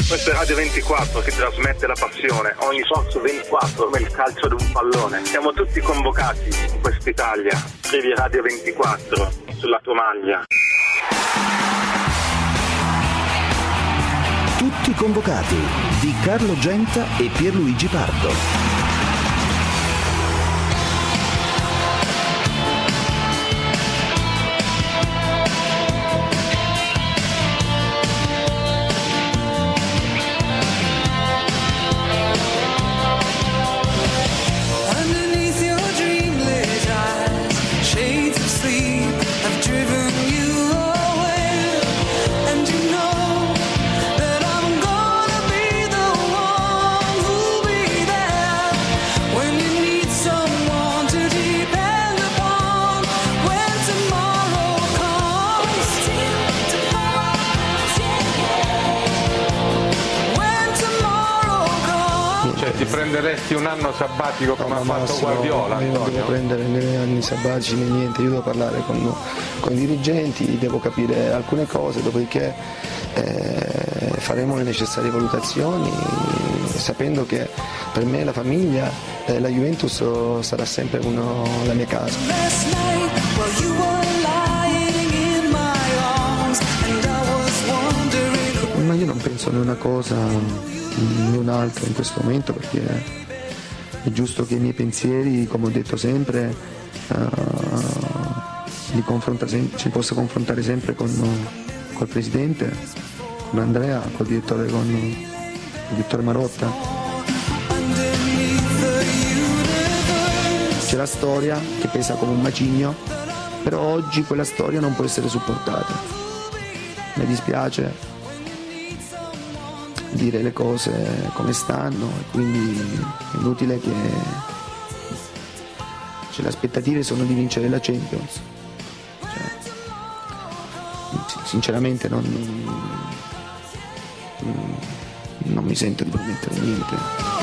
Questo è Radio 24 che trasmette la passione, ogni Fox 24 come il calcio di un pallone. Siamo tutti convocati in quest'Italia. Scrivi Radio 24 sulla tua maglia. Tutti convocati di Carlo Genta e Pierluigi Pardo. Ti prenderesti un anno sabbatico come ha fatto Guardiola, Antonio? Io non devo prendere né anni sabbatici né niente, io devo parlare con i dirigenti, devo capire alcune cose, dopodiché faremo le necessarie valutazioni, sapendo che per me la famiglia, la Juventus sarà sempre la mia casa. Ma io non penso né una cosa né un'altra in questo momento, perché è giusto che i miei pensieri, come ho detto sempre, ci possa confrontare sempre col Presidente, con Andrea, col direttore Marotta. C'è la storia che pesa come un macigno, però oggi quella storia non può essere supportata. Mi dispiace dire le cose come stanno e quindi è inutile che le aspettative sono di vincere la Champions, sinceramente non mi sento di promettere niente.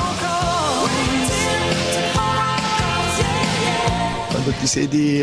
Quando ti siedi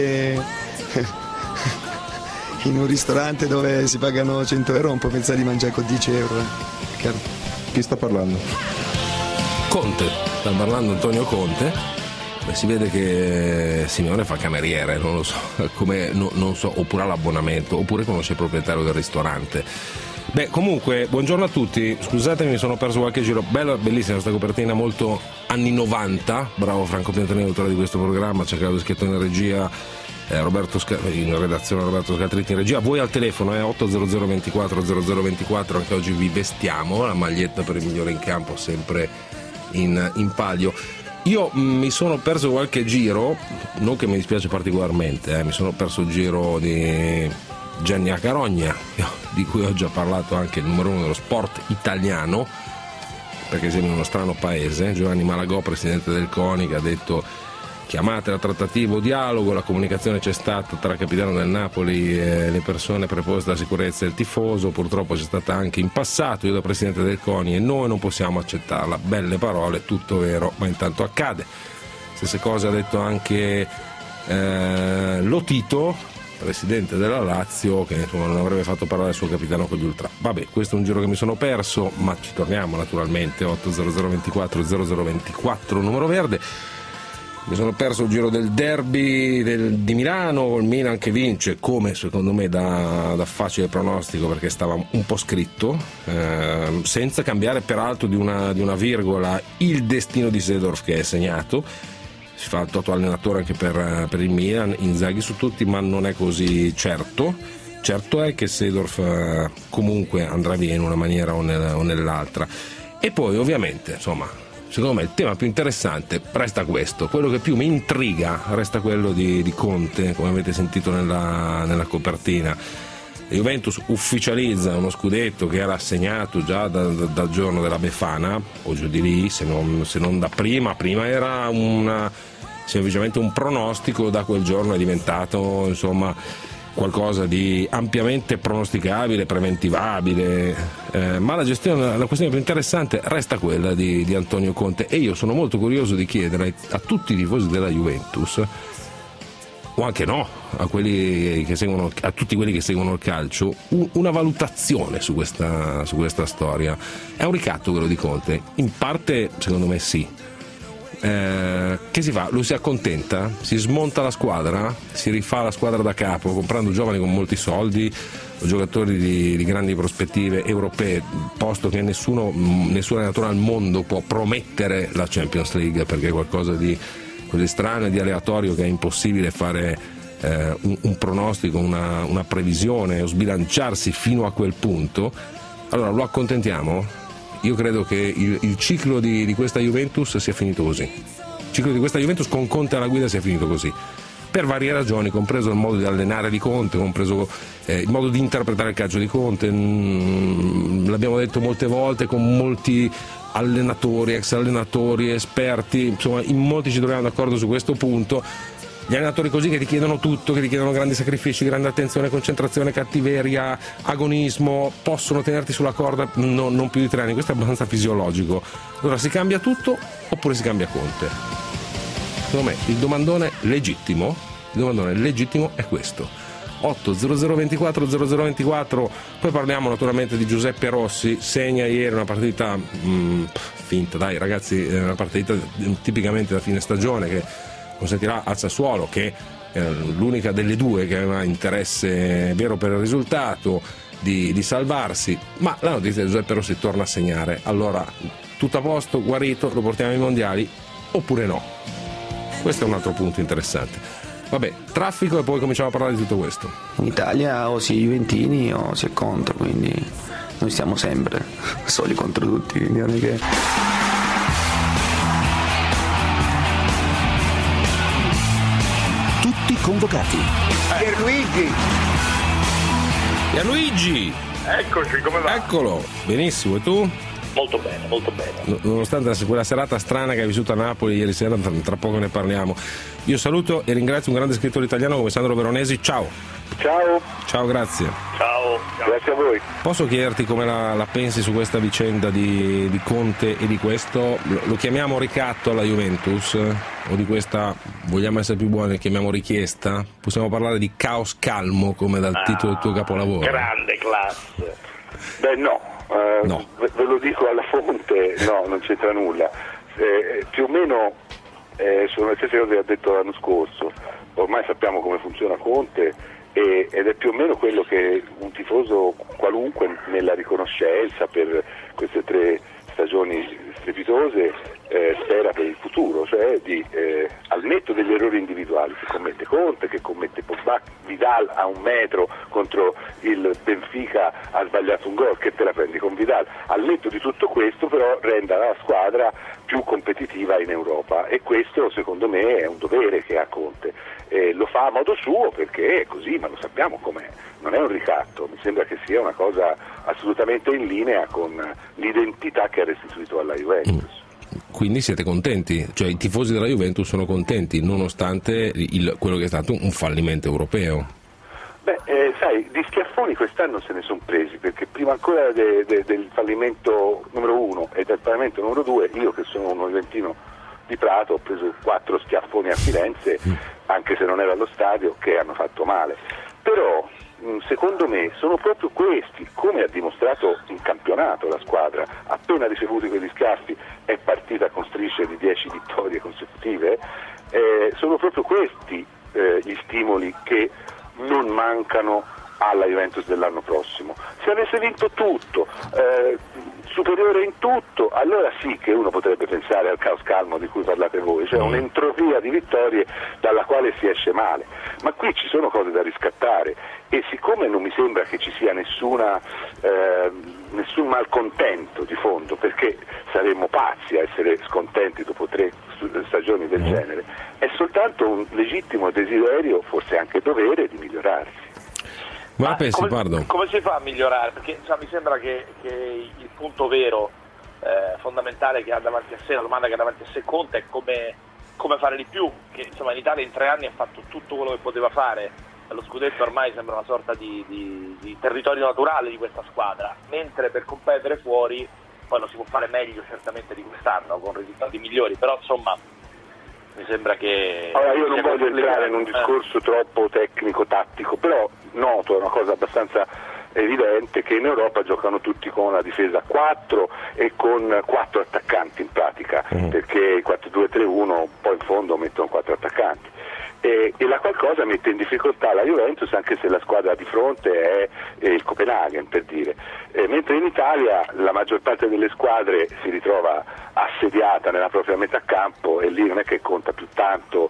in un ristorante dove si pagano 100 euro non puoi pensare di mangiare con 10 euro. Chi sta parlando? Conte, sta parlando Antonio Conte. Beh, si vede che Simeone fa cameriere, non lo so, non so, oppure ha l'abbonamento, oppure conosce il proprietario del ristorante. Beh, comunque, buongiorno a tutti. Scusatemi, mi sono perso qualche giro. Bellissima questa copertina, molto anni 90. Bravo Franco Piantoni, autore di questo programma. C'è Claudio Schietto in regia. In redazione Roberto Scaltritti in regia, voi al telefono 800 24 0024. Anche oggi vi vestiamo la maglietta per il migliore in campo, sempre in palio. Io mi sono perso qualche giro, non che mi dispiace particolarmente, mi sono perso il giro di Gianni Acarogna, di cui ho già parlato anche il numero 1 dello sport italiano, perché siamo in uno strano paese. Giovanni Malagò, presidente del CONI, che ha detto: chiamate la trattativa o dialogo, la comunicazione c'è stata tra il capitano del Napoli e le persone preposte alla sicurezza del tifoso, purtroppo c'è stata anche in passato, io da presidente del CONI, e noi non possiamo accettarla. Belle parole, tutto vero, ma intanto accade. Stesse cose ha detto anche Lotito, presidente della Lazio, che insomma non avrebbe fatto parlare il suo capitano con gli ultra. Vabbè, questo è un giro che mi sono perso, ma ci torniamo naturalmente. 800 24 0024, numero verde. Mi sono perso il giro del derby di Milano, il Milan che vince, come secondo me da facile pronostico, perché stava un po' scritto, senza cambiare peraltro di una virgola il destino di Seedorf, che è segnato. Si fa il toto allenatore anche per il Milan, Inzaghi su tutti, ma non è così certo. Certo è che Seedorf comunque andrà via in una maniera o nell'altra. E poi ovviamente, insomma, secondo me il tema più interessante resta questo, quello che più mi intriga resta quello di Conte, come avete sentito nella copertina. La Juventus ufficializza uno scudetto che era assegnato già dal giorno della Befana, o giù di lì, se non da prima era semplicemente un pronostico, da quel giorno è diventato insomma qualcosa di ampiamente pronosticabile, preventivabile, ma la questione più interessante resta quella di Antonio Conte, e io sono molto curioso di chiedere a tutti i tifosi della Juventus o anche no, a quelli che seguono, a tutti quelli che seguono il calcio, una valutazione su questa storia. È un ricatto quello di Conte? In parte secondo me sì. Che si fa? Lui si accontenta, si smonta la squadra, si rifà la squadra da capo comprando giovani con molti soldi, giocatori di grandi prospettive europee, posto che nessun allenatore al mondo può promettere la Champions League, perché è qualcosa di così strano e di aleatorio che è impossibile fare un pronostico, una previsione o sbilanciarsi fino a quel punto. Allora lo accontentiamo? Io credo che il ciclo di questa Juventus sia finito così. Il ciclo di questa Juventus con Conte alla guida sia finito così, per varie ragioni, compreso il modo di allenare di Conte, compreso il modo di interpretare il calcio di Conte. L'abbiamo detto molte volte, con molti allenatori, ex allenatori, esperti, insomma in molti ci troviamo d'accordo su questo punto. Gli allenatori così che ti chiedono tutto, che ti chiedono grandi sacrifici, grande attenzione, concentrazione, cattiveria, agonismo, possono tenerti sulla corda non più di 3 anni. Questo è abbastanza fisiologico. Allora si cambia tutto oppure si cambia Conte? Secondo me il domandone legittimo è questo. 80024 poi parliamo naturalmente di Giuseppe Rossi. Segna ieri una partita finta, dai ragazzi, una partita tipicamente da fine stagione che consentirà al Sassuolo, che è l'unica delle due che aveva interesse vero per il risultato, di salvarsi, ma la notizia è che Giuseppe Rossi torna a segnare. Allora tutto a posto, guarito, lo portiamo ai mondiali oppure no? Questo è un altro punto interessante. Vabbè, traffico e poi cominciamo a parlare di tutto questo. In Italia o si è juventini o si è contro, quindi noi siamo sempre soli contro tutti, quindi non è che... Tutti convocati. Pierluigi! Eccoci, come va? Eccolo, benissimo, e tu? Molto bene, molto bene. Nonostante quella serata strana che hai vissuto a Napoli ieri sera, tra poco ne parliamo. Io saluto e ringrazio un grande scrittore italiano come Sandro Veronesi. Ciao. Ciao. Ciao, grazie. Ciao. Grazie a voi. Posso chiederti come la pensi su questa vicenda di Conte e di questo? Lo chiamiamo ricatto alla Juventus? O di questa, vogliamo essere più buoni, chiamiamo richiesta? Possiamo parlare di caos calmo come dal titolo del tuo capolavoro? Grande classe. Beh no. No. Ve lo dico alla fonte, no, non c'entra nulla. Più o meno sono le stesse cose che ha detto l'anno scorso. Ormai sappiamo come funziona Conte ed è più o meno quello che un tifoso qualunque, nella riconoscenza per queste 3 stagioni strepitose, spera per il futuro, cioè al netto degli errori individuali che commette Conte, che commette Pogba. Vidal a 1 metro contro il Benfica ha sbagliato un gol, che te la prendi con Vidal. Al netto di tutto questo però renda la squadra più competitiva in Europa, e questo secondo me è un dovere che ha Conte. Lo fa a modo suo perché è così, ma lo sappiamo com'è, non è un ricatto, mi sembra che sia una cosa assolutamente in linea con l'identità che ha restituito alla Juventus. Quindi siete contenti? Cioè i tifosi della Juventus sono contenti nonostante quello che è stato un fallimento europeo? Beh, sai, di schiaffoni quest'anno se ne sono presi, perché prima ancora del fallimento numero 1 e del fallimento numero 2, io che sono un juventino di Prato ho preso 4 schiaffoni a Firenze, anche se non era allo stadio, che hanno fatto male. Però secondo me sono proprio questi, come ha dimostrato in campionato la squadra, appena ricevuti quegli schiaffi è partita con strisce di 10 vittorie consecutive, sono proprio questi gli stimoli che non mancano alla Juventus dell'anno prossimo. Se avesse vinto tutto, superiore in tutto, allora sì che uno potrebbe pensare al caos calmo di cui parlate voi, cioè un'entropia di vittorie dalla quale si esce male. Ma qui ci sono cose da riscattare e siccome non mi sembra che ci sia nessun malcontento di fondo, perché saremmo pazzi a essere scontenti dopo 3 stagioni del genere, è soltanto un legittimo desiderio, forse anche dovere, di migliorarsi. Ma pensi, come si fa a migliorare? Perché mi sembra che il punto vero, fondamentale che ha davanti a sé, la domanda che ha davanti a sé Conte è come fare di più, che insomma in Italia in 3 anni ha fatto tutto quello che poteva fare, lo scudetto ormai sembra una sorta di territorio naturale di questa squadra, mentre per competere fuori poi lo si può fare meglio certamente di quest'anno con risultati migliori, però insomma Mi sembra che... Allora, io non voglio entrare in un discorso troppo tecnico-tattico, però noto, è una cosa abbastanza evidente, che in Europa giocano tutti con la difesa 4 e con 4 attaccanti in pratica, perché il 4-2-3-1 poi in fondo mettono 4 attaccanti. E la qualcosa mette in difficoltà la Juventus, anche se la squadra di fronte è il Copenaghen, per dire, mentre in Italia la maggior parte delle squadre si ritrova assediata nella propria metà campo e lì non è che conta più tanto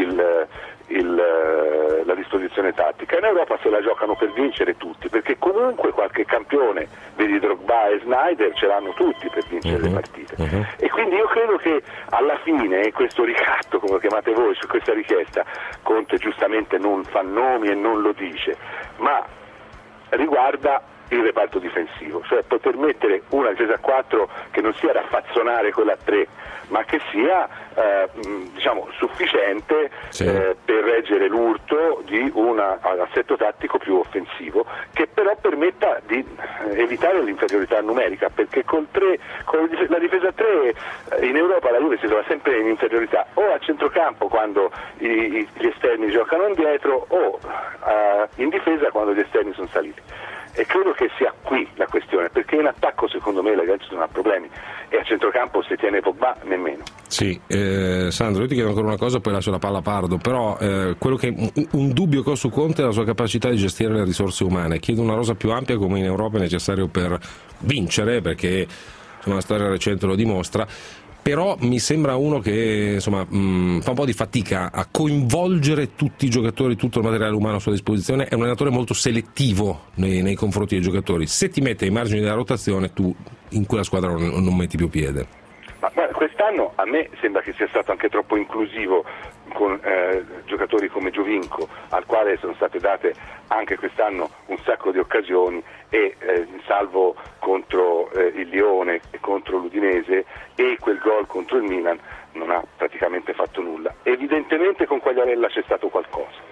la disposizione tattica. In Europa se la giocano per vincere tutti, perché comunque qualche campione, vedi Drogba e Snyder, ce l'hanno tutti per vincere le partite. E quindi io credo che alla fine questo ricatto, come lo chiamate voi, su questa richiesta, Conte giustamente non fa nomi e non lo dice, ma riguarda il reparto difensivo, cioè poter mettere una difesa a 4 che non sia raffazzonare quella a 3, ma che sia sufficiente per reggere l'urto di un assetto tattico più offensivo, che però permetta di evitare l'inferiorità numerica, perché con la difesa a 3 in Europa la Juve si trova sempre in inferiorità, o a centrocampo quando gli esterni giocano indietro, o in difesa quando gli esterni sono saliti. E credo che sia qui la questione, perché in attacco secondo me la Juventus non ha problemi, e a centrocampo se tiene Pogba nemmeno. Sì, Sandro, io ti chiedo ancora una cosa, poi lascio la palla a Pardo, però quello che un dubbio che ho su Conte è la sua capacità di gestire le risorse umane. Chiedo una rosa più ampia come in Europa è necessario per vincere, perché la storia recente lo dimostra. Però mi sembra uno che fa un po' di fatica a coinvolgere tutti i giocatori, tutto il materiale umano a sua disposizione. È un allenatore molto selettivo nei confronti dei giocatori. Se ti mette ai margini della rotazione, tu in quella squadra non metti più piede. Ma quest'anno a me sembra che sia stato anche troppo inclusivo con giocatori come Giovinco, al quale sono state date anche quest'anno un sacco di occasioni, e salvo contro il Lione e contro l'Udinese e quel gol contro il Milan non ha praticamente fatto nulla. Evidentemente con Quagliarella c'è stato qualcosa,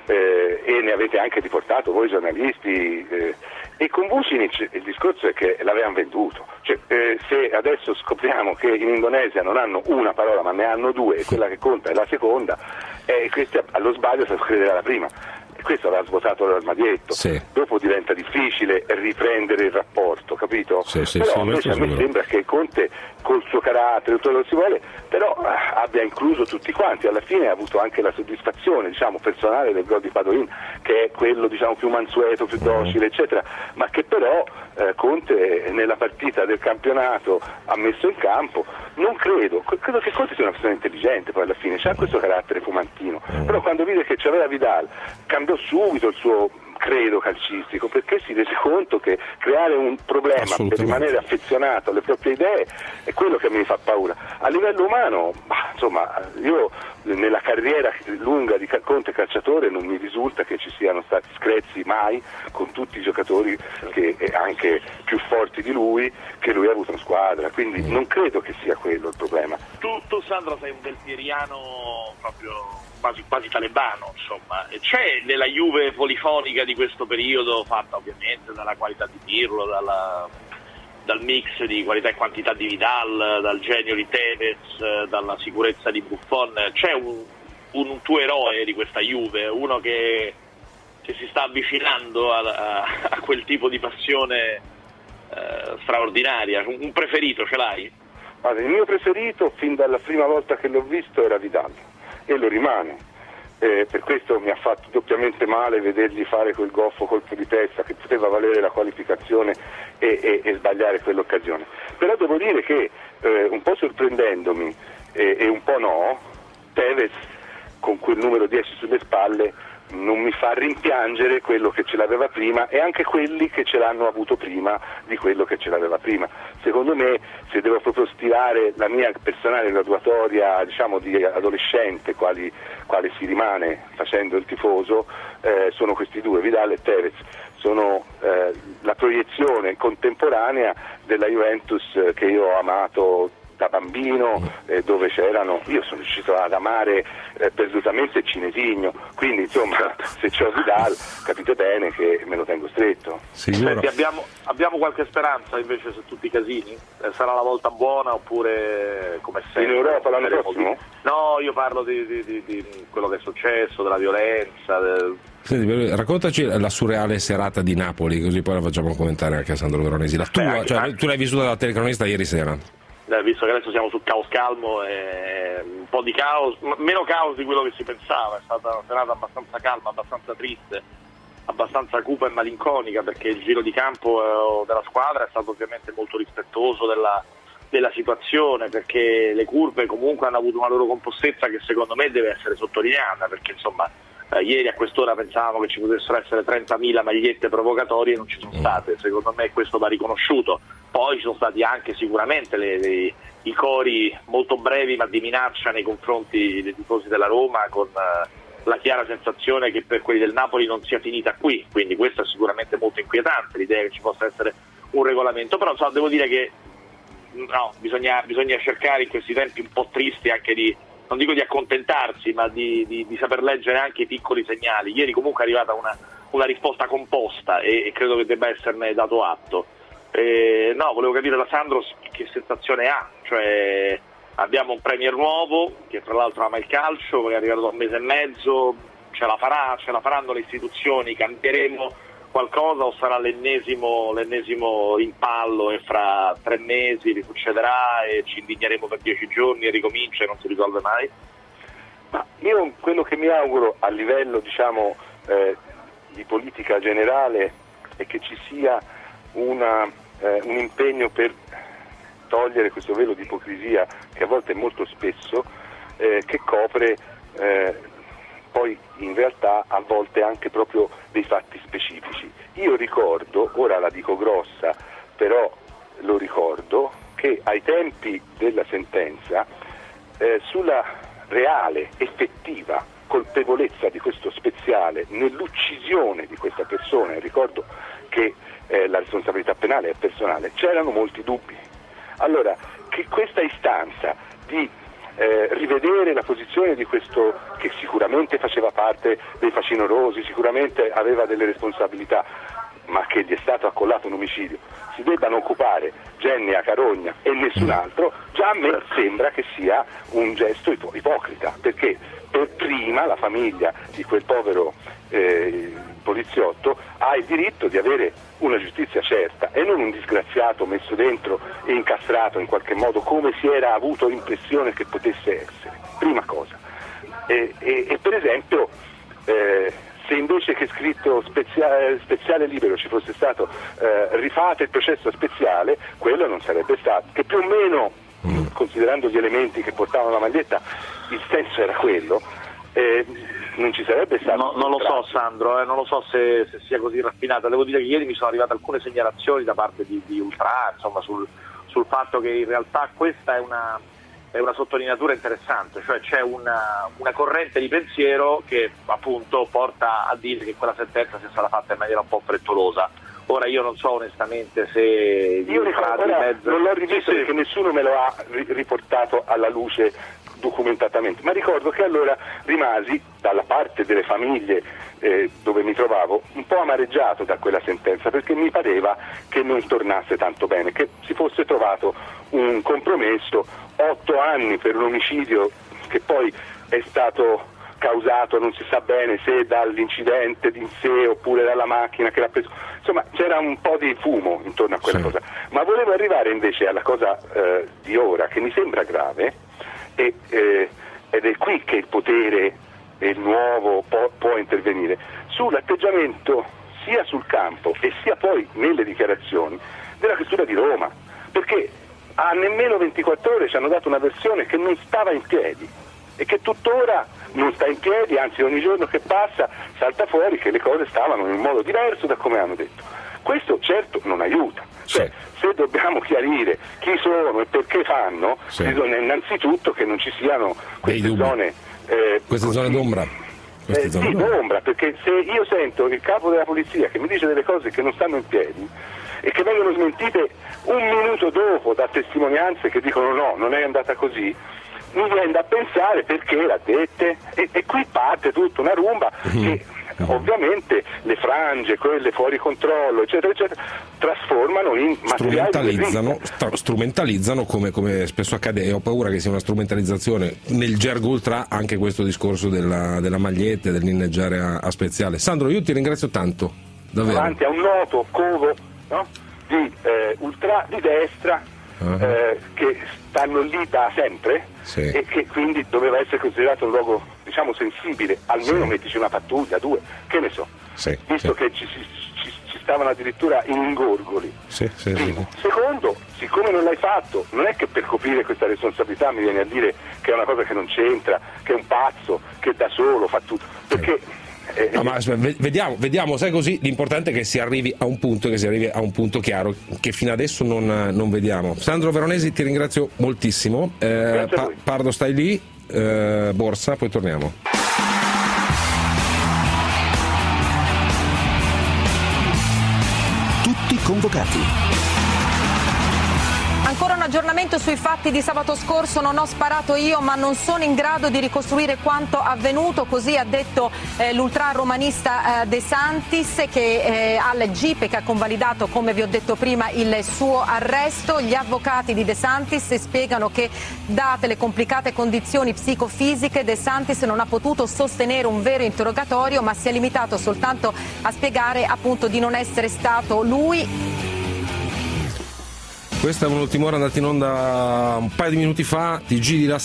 e ne avete anche riportato voi giornalisti, e con Vucinic il discorso è che l'avevano venduto, cioè, se adesso scopriamo che in Indonesia non hanno una parola ma ne hanno due, e quella che conta è la seconda, questi allo sbaglio se lo crederà la prima. Questo l'ha svuotato l'armadietto, dopo diventa difficile riprendere il rapporto, capito? Però invece a me sembra che Conte col suo carattere, tutto quello che si vuole, però abbia incluso tutti quanti. Alla fine ha avuto anche la soddisfazione personale del gol di Padoin, che è quello più mansueto, più docile, eccetera, ma che però Conte nella partita del campionato ha messo in campo. Non credo che Conte sia una persona intelligente, poi alla fine c'ha questo carattere fumantino, però quando vide che c'aveva Vidal cambiò subito il suo credo calcistico, perché si rese conto che creare un problema per rimanere affezionato alle proprie idee è quello che mi fa paura. A livello umano, io nella carriera lunga di Conte calciatore non mi risulta che ci siano stati screzi mai con tutti i giocatori che anche più forti di lui che lui ha avuto in squadra, quindi non credo che sia quello il problema. Tu Sandro sei un delpieriano proprio quasi talebano, insomma. C'è nella Juve polifonica di questo periodo, fatta ovviamente dalla qualità di Pirlo, dal mix di qualità e quantità di Vidal, dal genio di Tevez, dalla sicurezza di Buffon, c'è un tuo eroe di questa Juve, uno che si sta avvicinando a quel tipo di passione straordinaria, un preferito ce l'hai? Allora, il mio preferito fin dalla prima volta che l'ho visto era Vidal, e lo rimane, per questo mi ha fatto doppiamente male vedergli fare quel goffo colpo di testa che poteva valere la qualificazione e sbagliare quell'occasione. Però devo dire che un po' sorprendendomi e un po' no, Tevez con quel numero 10 sulle spalle non mi fa rimpiangere quello che ce l'aveva prima e anche quelli che ce l'hanno avuto prima di quello che ce l'aveva prima. Secondo me, se devo proprio stilare la mia personale graduatoria di adolescente, quale si rimane facendo il tifoso, sono questi due, Vidal e Tevez. Sono la proiezione contemporanea della Juventus che io ho amato da bambino, dove c'erano, io sono riuscito ad amare perdutamente Cinesigno, quindi insomma se c'ho Vidal capite bene che me lo tengo stretto. Senti, abbiamo qualche speranza invece su tutti i casini? Sarà la volta buona oppure come sempre? In Europa l'anno prossimo? No, io parlo di quello che è successo, della violenza. Senti, raccontaci la surreale serata di Napoli, così poi la facciamo commentare anche a Sandro Veronesi. La tua, cioè, tu l'hai vissuta da telecronista ieri sera? Visto che adesso siamo sul caos calmo, un po' di caos, meno caos di quello che si pensava, è stata una serata abbastanza calma, abbastanza triste, abbastanza cupa e malinconica, perché il giro di campo della squadra è stato ovviamente molto rispettoso della situazione, perché le curve comunque hanno avuto una loro compostezza che secondo me deve essere sottolineata, perché insomma ieri a quest'ora pensavamo che ci potessero essere 30.000 magliette provocatorie e non ci sono state, secondo me questo va riconosciuto. Poi ci sono stati anche sicuramente i cori molto brevi ma di minaccia nei confronti dei tifosi della Roma, con la chiara sensazione che per quelli del Napoli non sia finita qui, quindi questo è sicuramente molto inquietante, l'idea che ci possa essere un regolamento, però devo dire che bisogna cercare in questi tempi un po' tristi anche non dico di accontentarsi, ma di saper leggere anche i piccoli segnali. Ieri comunque è arrivata una risposta composta e credo che debba esserne dato atto. Volevo capire da Sandro che sensazione ha, cioè abbiamo un premier nuovo che tra l'altro ama il calcio, che è arrivato da un mese e mezzo, ce la faranno le istituzioni, cambieremo qualcosa o sarà l'ennesimo rimpallo e fra 3 mesi risuccederà e ci indigneremo per 10 giorni e ricomincia e non si risolve mai? Ma io quello che mi auguro a livello di politica generale è che ci sia un impegno per togliere questo velo di ipocrisia che a volte è molto spesso che copre poi in realtà a volte anche proprio dei fatti specifici. Io ricordo, ora la dico grossa, però lo ricordo, che ai tempi della sentenza sulla reale, effettiva colpevolezza di questo Speziale nell'uccisione di questa persona, e ricordo che la responsabilità penale è personale, c'erano molti dubbi. Allora, che questa istanza di rivedere la posizione di questo che sicuramente faceva parte dei facinorosi, sicuramente aveva delle responsabilità, ma che gli è stato accollato un omicidio, si debbano occupare Genia, Carogna e nessun altro, già a me sembra che sia un gesto ipocrita, perché per prima la famiglia di quel povero poliziotto ha il diritto di avere una giustizia certa e non un disgraziato messo dentro e incastrato in qualche modo come si era avuto l'impressione che potesse essere, prima cosa. E per esempio se invece che scritto Speziale libero ci fosse stato rifate il processo Speziale, quello non sarebbe stato, che più o meno considerando gli elementi che portavano la maglietta il senso era quello. Non ci sarebbe stato. Non lo so Sandro, non lo so se sia così raffinata. Devo dire che ieri mi sono arrivate alcune segnalazioni da parte di Ultra, insomma, sul fatto che in realtà questa è una sottolineatura interessante, cioè c'è una corrente di pensiero che appunto porta a dire che quella sentenza sia stata fatta in maniera un po' frettolosa. Ora io non so onestamente se io non l'ho rivisto perché nessuno me lo ha riportato alla luce documentatamente, ma ricordo che allora rimasi dalla parte delle famiglie dove mi trovavo un po' amareggiato da quella sentenza, perché mi pareva che non tornasse tanto bene, che si fosse trovato un compromesso, 8 anni per un omicidio che poi è stato causato non si sa bene se dall'incidente in sé oppure dalla macchina che l'ha preso, insomma c'era un po' di fumo intorno a quella cosa, ma volevo arrivare invece alla cosa di ora che mi sembra grave ed è qui che il potere il nuovo può intervenire sull'atteggiamento sia sul campo e sia poi nelle dichiarazioni della questura di Roma, perché a nemmeno 24 ore ci hanno dato una versione che non stava in piedi e che tuttora non sta in piedi, anzi ogni giorno che passa salta fuori che le cose stavano in un modo diverso da come hanno detto. Questo certo non aiuta, cioè se dobbiamo chiarire chi sono e perché fanno, bisogna innanzitutto che non ci siano queste zone d'ombra. D'ombra, perché se io sento il capo della polizia che mi dice delle cose che non stanno in piedi, e che vengono smentite un minuto dopo da testimonianze che dicono no, non è andata così, mi viene da pensare perché l'ha dette, e qui parte tutta una rumba che ovviamente le frange, quelle fuori controllo, eccetera, eccetera, trasformano in materiali, strumentalizzano come spesso accade, e ho paura che sia una strumentalizzazione nel gergo ultra anche questo discorso della maglietta, dell'inneggiare a Speziale. Sandro, io ti ringrazio tanto, davvero. Davanti a un noto covo, no? Di ultra di destra, che stanno lì da sempre, sì, e che quindi doveva essere considerato un luogo, diciamo, sensibile, almeno sì, mettici una pattuglia, due, che ne so, sì, visto sì, che ci stavano addirittura in ingorgoli. Sì, sì, sì. Secondo, siccome non l'hai fatto, non è che per coprire questa responsabilità mi vieni a dire che è una cosa che non c'entra, che è un pazzo, che da solo fa tutto, perché no, ma vediamo, sai, così l'importante è che si arrivi a un punto, chiaro, che fino adesso non vediamo. Sandro Veronesi, ti ringrazio moltissimo. Pardo, stai lì, Borsa, poi torniamo. Tutti convocati. Ancora un aggiornamento sui fatti di sabato scorso: non ho sparato io, ma non sono in grado di ricostruire quanto avvenuto, così ha detto l'ultra romanista De Santis, che al GIP, che ha convalidato, come vi ho detto prima, il suo arresto. Gli avvocati di De Santis spiegano che, date le complicate condizioni psicofisiche, De Santis non ha potuto sostenere un vero interrogatorio, ma si è limitato soltanto a spiegare appunto di non essere stato lui. Questa è un'ultima ora andata in onda un paio di minuti fa, TG di La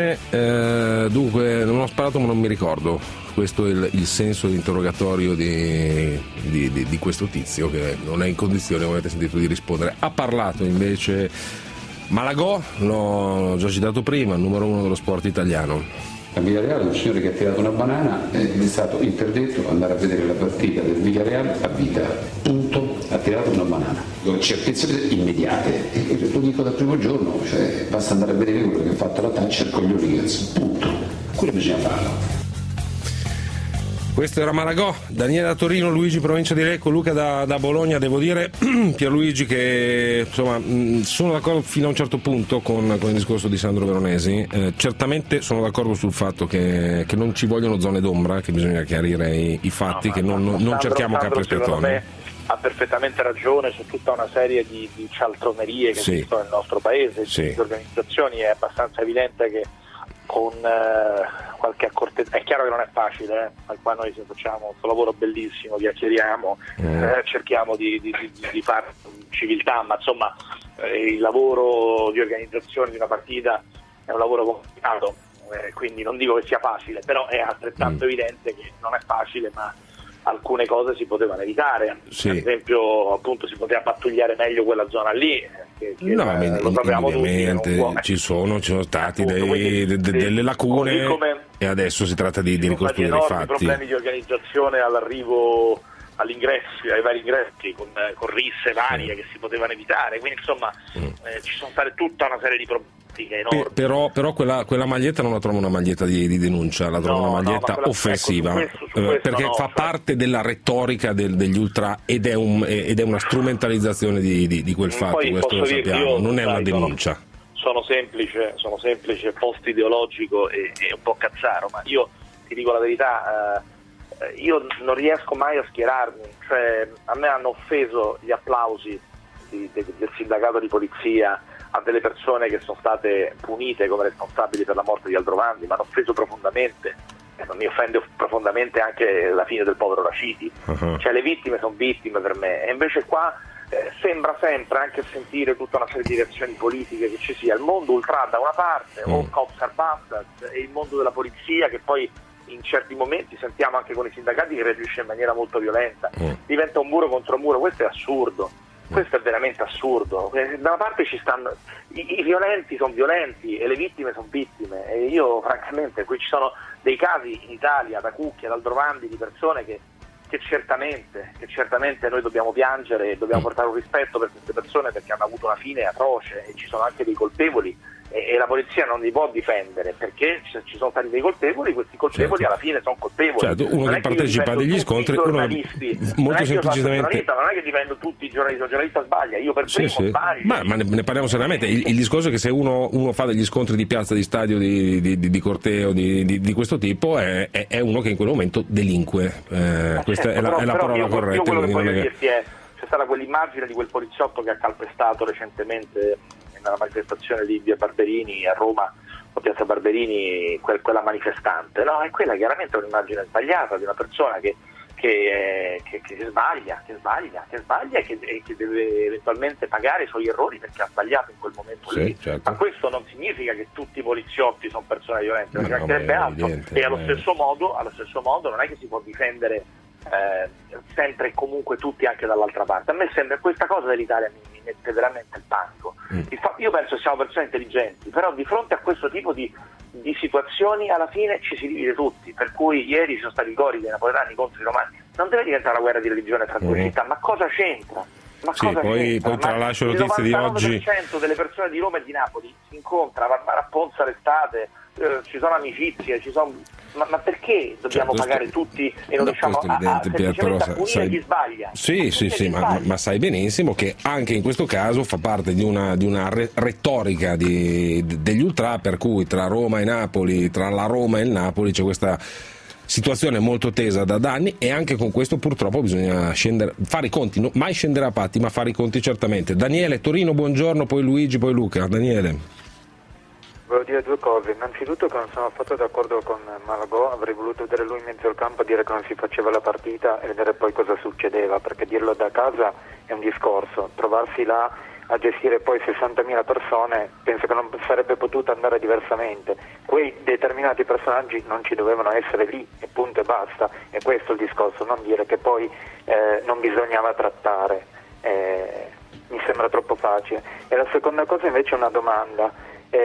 7, dunque non ho sparato ma non mi ricordo. Questo è il senso dell'interrogatorio di questo tizio, che non è in condizione, come avete sentito, di rispondere. Ha parlato invece Malagò, l'ho già citato prima, il numero 1 dello sport italiano. A Villareal un signore che ha tirato una banana è stato interdetto ad andare a vedere la partita del Villareal a vita, punto, ha tirato una banana. Ho certezze immediate, e lo dico dal primo giorno, cioè basta andare a vedere quello che ha fatto la Thatcher con gli Hooligans, punto, quello bisogna farlo. Questo era Malagò, Daniele da Torino, Luigi provincia di Lecco, Luca da Bologna. Devo dire, Pierluigi, che insomma sono d'accordo fino a un certo punto con il discorso di Sandro Veronesi. Certamente sono d'accordo sul fatto che non ci vogliono zone d'ombra, che bisogna chiarire i fatti, che non cerchiamo capri espiatori. Ha perfettamente ragione su tutta una serie di cialtronerie che esistono nel nostro paese, di organizzazioni. È abbastanza evidente che con qualche accortezza, è chiaro che non è facile, qua noi facciamo questo lavoro bellissimo, chiacchieriamo, cerchiamo di fare civiltà, ma insomma il lavoro di organizzazione di una partita è un lavoro complicato, quindi non dico che sia facile, però è altrettanto evidente che non è facile, ma alcune cose si potevano evitare, sì. Ad esempio appunto si poteva pattugliare meglio quella zona lì, che no, lo sappiamo tutti, ci sono stati delle lacune, e adesso si tratta di ricostruire i fatti. Problemi di organizzazione all'arrivo ai vari ingressi con risse varie che si potevano evitare, quindi insomma ci sono state tutta una serie di problemi enormi. Però quella maglietta non la trovo una maglietta di denuncia, la trovo una maglietta offensiva, perché fa parte della retorica degli ultra ed è una strumentalizzazione di quel fatto, questo lo sappiamo, non è una denuncia. Sono semplice post ideologico e un po' cazzaro, ma io ti dico la verità, io non riesco mai a schierarmi, cioè a me hanno offeso gli applausi del sindacato di polizia a delle persone che sono state punite come responsabili per la morte di Aldrovandi, mi hanno offeso profondamente, mi offende profondamente anche la fine del povero Raciti, cioè le vittime sono vittime per me, e invece qua sembra sempre, anche sentire tutta una serie di reazioni politiche, che ci sia il mondo ultra da una parte, o cops are bastards, e il mondo della polizia che poi in certi momenti sentiamo anche con i sindacati che reagisce in maniera molto violenta, diventa un muro contro muro. Questo è assurdo, questo è veramente assurdo. Da una parte ci stanno i violenti, sono violenti, e le vittime sono vittime, e io francamente qui ci sono dei casi in Italia, da Cucchia, da Aldrovandi, di persone che certamente noi dobbiamo piangere e dobbiamo portare un rispetto per queste persone, perché hanno avuto una fine atroce, e ci sono anche dei colpevoli e la polizia non li può difendere perché ci sono stati dei colpevoli, questi colpevoli alla fine sono colpevoli. Certo, uno che partecipa degli scontri, uno molto semplicemente non è che difendo tutti i giornalisti, il giornalista sbaglia, io per primo sbaglio. Ma ne parliamo seriamente, il discorso è che se uno fa degli scontri di piazza, di stadio, di corteo, di questo tipo, è uno che in quel momento delinque, questa è la parola corretta. Io quello che voglio dirti è, c'è stata quell'immagine di quel poliziotto che ha calpestato recentemente nella manifestazione di via Barberini a Roma, o piazza Barberini, quella manifestante, no? E quella chiaramente è un'immagine sbagliata di una persona che sbaglia e che deve eventualmente pagare i suoi errori perché ha sbagliato in quel momento lì. Certo. Ma questo non significa che tutti i poliziotti sono persone violente, perché mancherebbe altro. E allo stesso modo non è che si può difendere sempre e comunque tutti anche dall'altra parte. A me sembra questa cosa dell'Italia mi mette veramente il panico. Io penso che siamo persone intelligenti, però di fronte a questo tipo di situazioni alla fine ci si divide tutti, per cui ieri ci sono stati i cori dei napoletani contro i romani. Non deve diventare una guerra di religione fra due città, ma cosa c'entra? Poi tralascio notizie di oggi. Il 99% delle persone di Roma e di Napoli si incontra, va a Ponza l'estate, ci sono amicizie, ma perché dobbiamo pagare tutti e non riusciamo a punire chi sbaglia? Sì, ma sai benissimo che anche in questo caso fa parte di una retorica degli ultra, per cui tra Roma e Napoli, tra la Roma e il Napoli c'è questa situazione molto tesa da anni, e anche con questo purtroppo bisogna fare i conti, mai scendere a patti, ma fare i conti certamente. Daniele, Torino, buongiorno, poi Luigi, poi Luca. Daniele. Volevo dire due cose. Innanzitutto che non sono affatto d'accordo con Malagò, avrei voluto vedere lui in mezzo al campo a dire che non si faceva la partita e vedere poi cosa succedeva, perché dirlo da casa è un discorso, trovarsi là a gestire poi 60.000 persone penso che non sarebbe potuto andare diversamente. Quei determinati personaggi non ci dovevano essere lì e punto e basta, e questo è il discorso, non dire che poi non bisognava trattare, mi sembra troppo facile. E la seconda cosa invece è una domanda.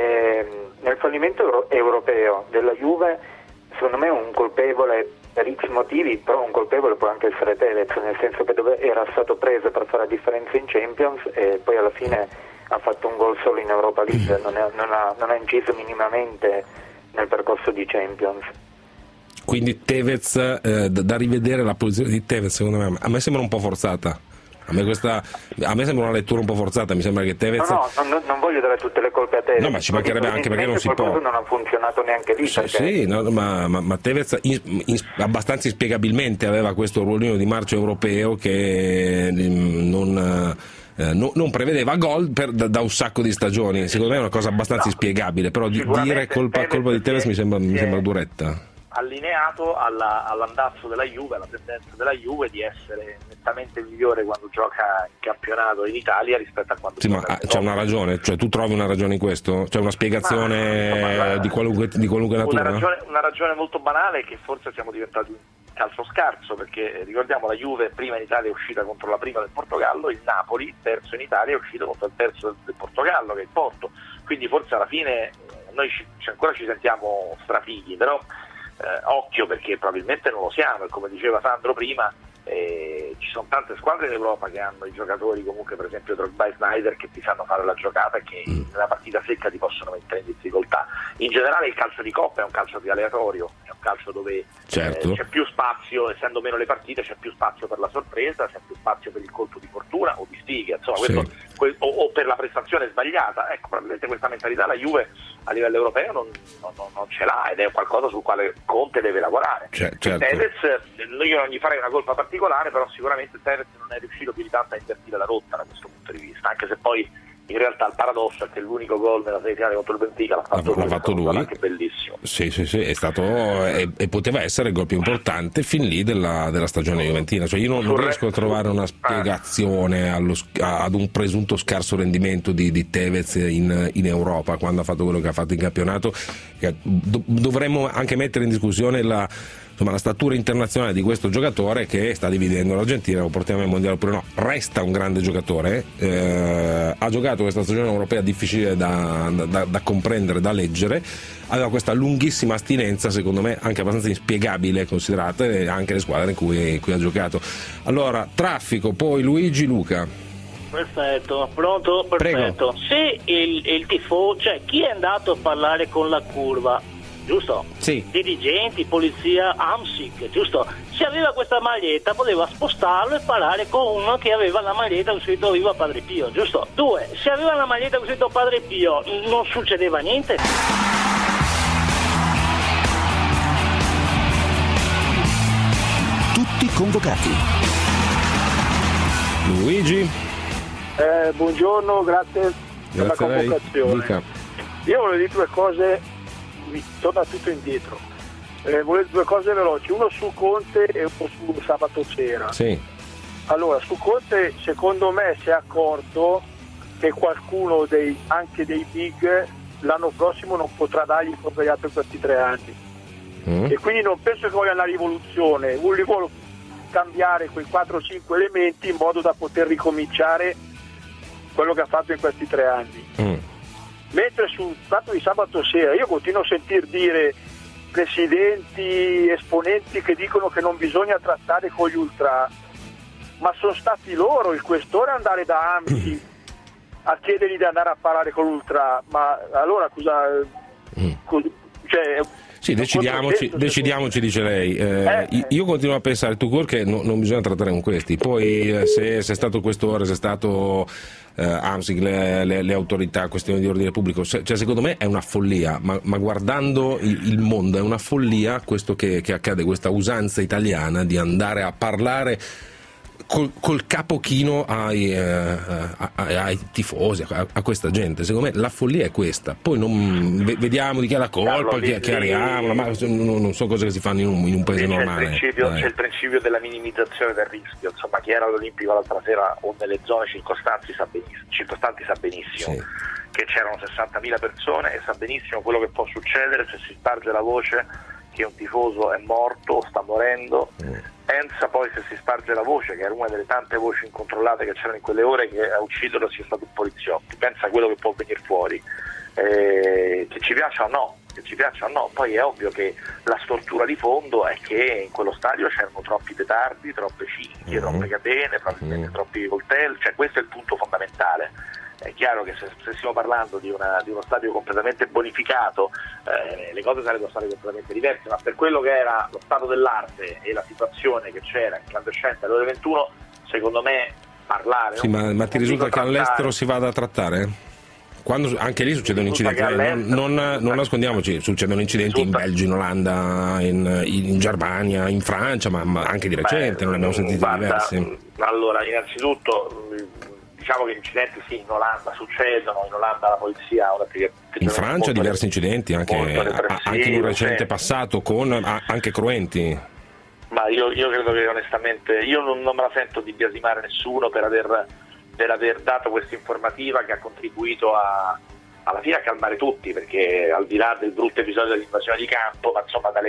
Nel fallimento europeo della Juve secondo me un colpevole per X motivi, però un colpevole può anche essere Tevez, nel senso che era stato preso per fare la differenza in Champions e poi alla fine ha fatto un gol solo in Europa League, non ha inciso minimamente nel percorso di Champions. Quindi Tevez, da rivedere la posizione di Tevez, secondo me, a me sembra un po' forzata. A me sembra una lettura un po' forzata, mi sembra che Tevez... Non voglio dare tutte le colpe a Tevez. No, ma ci mancherebbe anche perché non si può. Non ha funzionato neanche lì. Sì, no, ma Tevez abbastanza inspiegabilmente aveva questo ruolino di marcio europeo che non prevedeva gol da un sacco di stagioni. Secondo me è una cosa abbastanza inspiegabile, però dire colpa di Tevez mi sembra duretta. Allineato all'andazzo della Juve, alla tendenza della Juve di essere nettamente migliore quando gioca in campionato in Italia rispetto a quando gioca in c'è una ragione, cioè tu trovi una ragione in questo? C'è una spiegazione di qualunque natura? Una ragione molto banale è che forse siamo diventati un calcio scarso, perché ricordiamo la Juve prima in Italia è uscita contro la prima del Portogallo, il Napoli terzo in Italia è uscito contro il terzo del Portogallo che è il Porto, quindi forse alla fine noi ancora ci sentiamo strafighi, però occhio, perché probabilmente non lo siamo, e come diceva Sandro prima ci sono tante squadre in Europa che hanno i giocatori, comunque per esempio Drogba e Snyder, che ti sanno fare la giocata e che nella partita secca ti possono mettere in difficoltà. In generale il calcio di coppa è un calcio più aleatorio, è un calcio dove c'è più spazio, essendo meno le partite c'è più spazio per la sorpresa, c'è più spazio per il colpo di fortuna o di sfiga, insomma, o per la prestazione sbagliata. Ecco, probabilmente questa mentalità la Juve a livello europeo non ce l'ha, ed è qualcosa sul quale Conte deve lavorare. Certo. Tevez, io non gli farei una colpa particolare, però sicuramente Tevez non è riuscito più di tanto a invertire la rotta da questo punto di vista, anche se poi in realtà il paradosso è che l'unico gol nella semifinale contro il Benfica l'ha fatto lui. Anche bellissimo. Sì, è stato e poteva essere il gol più importante fin lì della stagione juventina. Cioè io non riesco a trovare una spiegazione ad un presunto scarso rendimento di Tevez in Europa quando ha fatto quello che ha fatto in campionato. Dovremmo anche mettere in discussione la statura internazionale di questo giocatore che sta dividendo l'Argentina, lo portiamo ai mondiali oppure no. Resta un grande giocatore, ha giocato questa stagione europea difficile da comprendere, da leggere, aveva questa lunghissima astinenza, secondo me anche abbastanza inspiegabile considerate anche le squadre in cui ha giocato. Allora, traffico, poi Luigi, Luca. Perfetto, pronto? Perfetto. Prego. Se il tifo, cioè chi è andato a parlare con la curva, giusto? Sì. Dirigenti, polizia, AMSIC, giusto? Se aveva questa maglietta poteva spostarlo e parlare con uno che aveva la maglietta con scritto Viva Padre Pio, giusto? 2. Se aveva la maglietta con scritto Padre Pio non succedeva niente? Tutti convocati. Luigi? Buongiorno, grazie per la Grazie a lei. convocazione. Dica. Io volevo dire due cose, mi torna tutto indietro. Volevo dire due cose veloci, uno su Conte e uno su sabato sera. Sì. Allora, su Conte secondo me si è accorto che qualcuno anche dei big l'anno prossimo non potrà dargli il proprio per questi 3 anni. E quindi non penso che voglia una rivoluzione, vuole cambiare quei 4-5 elementi in modo da poter ricominciare quello che ha fatto in questi 3 anni. Mentre sul fatto di sabato sera io continuo a sentir dire presidenti, esponenti che dicono che non bisogna trattare con gli ultra, ma sono stati loro il questore a andare da AMSI a chiedergli di andare a parlare con l'ultra, ma allora cosa cioè, sì, decidiamoci, dice lei. Io continuo a pensare che non bisogna trattare con questi. Poi se è stato questore, se è stato AMSIC, le autorità, questioni di ordine pubblico, cioè secondo me è una follia, ma guardando il mondo è una follia questo che accade, questa usanza italiana di andare a parlare col capo chino ai tifosi, a questa gente. Secondo me la follia è questa. Poi vediamo di chi è la colpa, chi arriviamo, ma non sono cose che si fanno in un paese normale. C'è il principio della minimizzazione del rischio. Insomma, chi era all'Olimpico l'altra sera o nelle zone circostanti sa benissimo che c'erano 60.000 persone e sa benissimo quello che può succedere se si sparge la voce che un tifoso è morto o sta morendo. Pensa poi se si sparge la voce, che era una delle tante voci incontrollate che c'erano in quelle ore, che a ucciderlo sia stato un poliziotto. Pensa a quello che può venire fuori, che ci piaccia o no, poi è ovvio che la stortura di fondo è che in quello stadio c'erano troppi petardi, troppe cinghie, troppe catene, probabilmente troppi coltelli, cioè questo è il punto fondamentale. È chiaro che se stiamo parlando di uno stadio completamente bonificato, le cose sarebbero state completamente diverse, ma per quello che era lo stato dell'arte e la situazione che c'era in clandescenza alle ore 21, secondo me parlare... Sì, ma ti risulta che all'estero si vada a trattare? Quando anche lì succedono incidenti, non nascondiamoci, succedono incidenti in Belgio, in Olanda, in Germania, in Francia, ma anche di recente, non ne abbiamo sentiti diversi. Allora, innanzitutto... diciamo che incidenti sì, in Olanda succedono, in Olanda la polizia ha in Francia diversi incidenti anche in un recente passato, con anche cruenti. Ma io credo che onestamente io non me la sento di biasimare nessuno per aver dato questa informativa che ha contribuito alla fine a calmare tutti, perché al di là del brutto episodio dell'invasione di campo, ma insomma dalle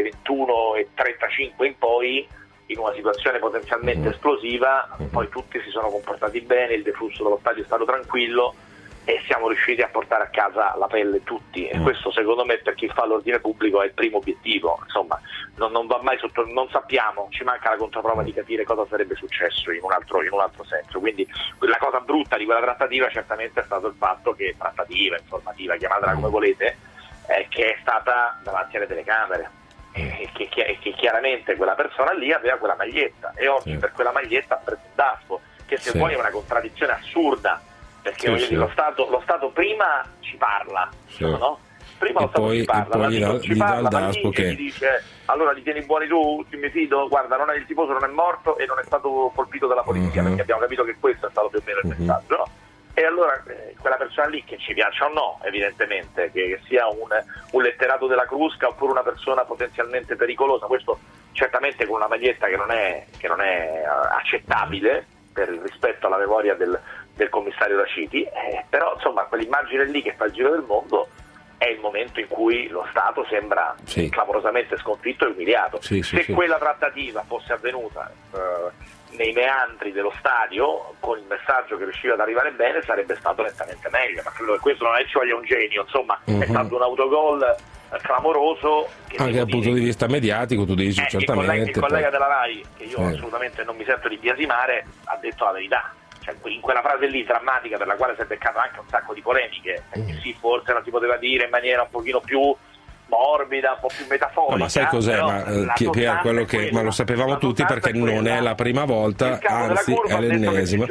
21:35 in poi, in una situazione potenzialmente esplosiva, poi tutti si sono comportati bene, il deflusso dello stadio è stato tranquillo e siamo riusciti a portare a casa la pelle tutti, e questo secondo me per chi fa l'ordine pubblico è il primo obiettivo. Insomma, non va mai non sappiamo, ci manca la controprova di capire cosa sarebbe successo in un altro senso. Quindi la cosa brutta di quella trattativa certamente è stato il fatto che informativa, chiamatela come volete, che è stata davanti alle telecamere. E che chiaramente quella persona lì aveva quella maglietta, e oggi per quella maglietta ha preso un DASPO, che se vuoi è una contraddizione assurda, perché lo Stato prima ci parla, no? Prima lo Stato ci parla, gli dà il DASPO che gli dice allora li tieni buoni tu, mi fido, guarda, il tifoso non è morto e non è stato colpito dalla polizia, perché abbiamo capito che questo è stato più o meno il messaggio, no? E allora quella persona lì, che ci piaccia o no, evidentemente, che sia un letterato della Crusca oppure una persona potenzialmente pericolosa, questo certamente con una maglietta che non è accettabile per il rispetto alla memoria del commissario Raciti, però insomma quell'immagine lì che fa il giro del mondo è il momento in cui lo Stato sembra clamorosamente sconfitto e umiliato. Se quella trattativa fosse avvenuta nei meandri dello stadio, con il messaggio che riusciva ad arrivare bene, sarebbe stato nettamente meglio, ma credo che questo non è ci voglia un genio, insomma è stato un autogol clamoroso che anche dal punto di vista mediatico, tu dici certamente il collega della RAI, che io assolutamente non mi sento di biasimare, ha detto la verità. cioè, in quella frase lì drammatica, per la quale si è beccato anche un sacco di polemiche, sì, forse la si poteva dire in maniera un pochino più morbida, un po' più metaforica. No, ma sai cos'è? Pier, ma lo sapevamo tutti, perché non è la prima volta, anzi è l'ennesima.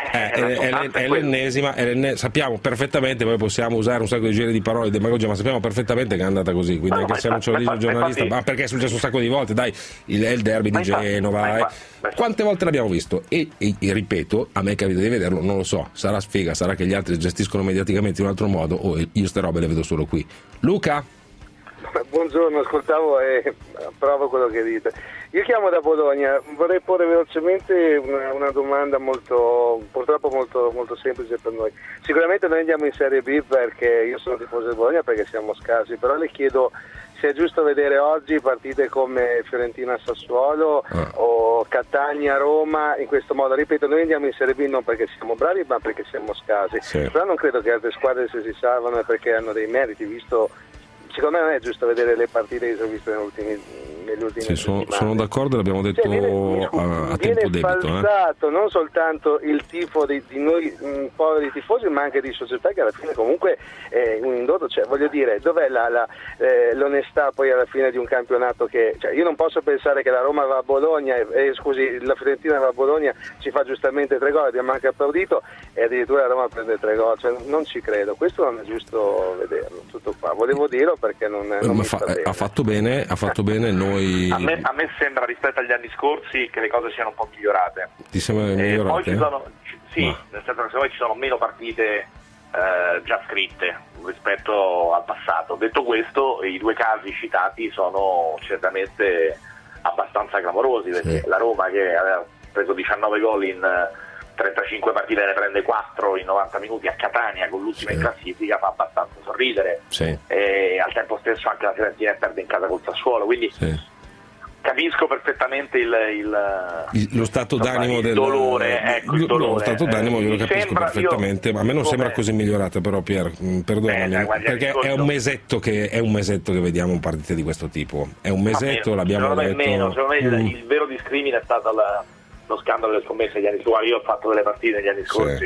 È l'ennesima, sappiamo perfettamente, poi possiamo usare un sacco di giri di parole, di demagogia, ma sappiamo perfettamente che è andata così, quindi anche se non ce lo dice il giornalista, ma perché è successo un sacco di volte, dai, il derby di Genova, quante volte l'abbiamo visto? E ripeto, a me capita di vederlo, non lo so, sarà sfiga, sarà che gli altri gestiscono mediaticamente in un altro modo, o io ste robe le vedo solo qui. Luca? Buongiorno, ascoltavo e provo quello che dite. Io chiamo da Bologna, vorrei porre velocemente una domanda purtroppo molto semplice per noi. Sicuramente noi andiamo in Serie B perché io sono tifoso di Bologna, perché siamo scarsi, però le chiedo se è giusto vedere oggi partite come Fiorentina-Sassuolo o Catania-Roma in questo modo. Ripeto, noi andiamo in Serie B non perché siamo bravi, ma perché siamo scarsi. Sì. Però non credo che altre squadre, se si salvano, è perché hanno dei meriti, visto. Secondo me non è giusto vedere le partite che si sono viste negli ultimi sì, sono d'accordo, l'abbiamo detto a tempo debito. Viene falsato non soltanto il tifo di noi poveri tifosi, ma anche di società che alla fine comunque è un indotto. Cioè, voglio dire, dov'è l'onestà poi alla fine di un campionato che... Cioè, io non posso pensare che la Roma va a Bologna, la Fiorentina va a Bologna, ci fa giustamente 3 gol, abbiamo anche applaudito, e addirittura la Roma prende 3 gol. Cioè, non ci credo, questo non è giusto vederlo, tutto qua. Volevo dirlo perché non mi sta bene. Ha fatto bene noi. A me sembra, rispetto agli anni scorsi, che le cose siano un po' migliorate. Ti sembra migliorate? Poi nel senso che secondo me ci sono meno partite già scritte rispetto al passato. Detto questo, i 2 casi citati sono certamente abbastanza clamorosi, perché la Roma, che aveva preso 19 gol in 35 partite, ne prende 4 in 90 minuti a Catania con l'ultima in classifica, fa abbastanza sorridere. E al tempo stesso anche la Fiorentina perde in casa col Sassuolo, quindi capisco perfettamente lo stato d'animo il dolore, il dolore. Lo stato d'animo io lo capisco perfettamente, ma a me non sembra così migliorata, però Pier, perdonami, perché è un mesetto che vediamo partite di questo tipo, è un mesetto, l'abbiamo detto. Secondo me il vero discrimine è stato lo scandalo delle scommesse degli anni scorsi. Io ho fatto delle partite negli anni scorsi,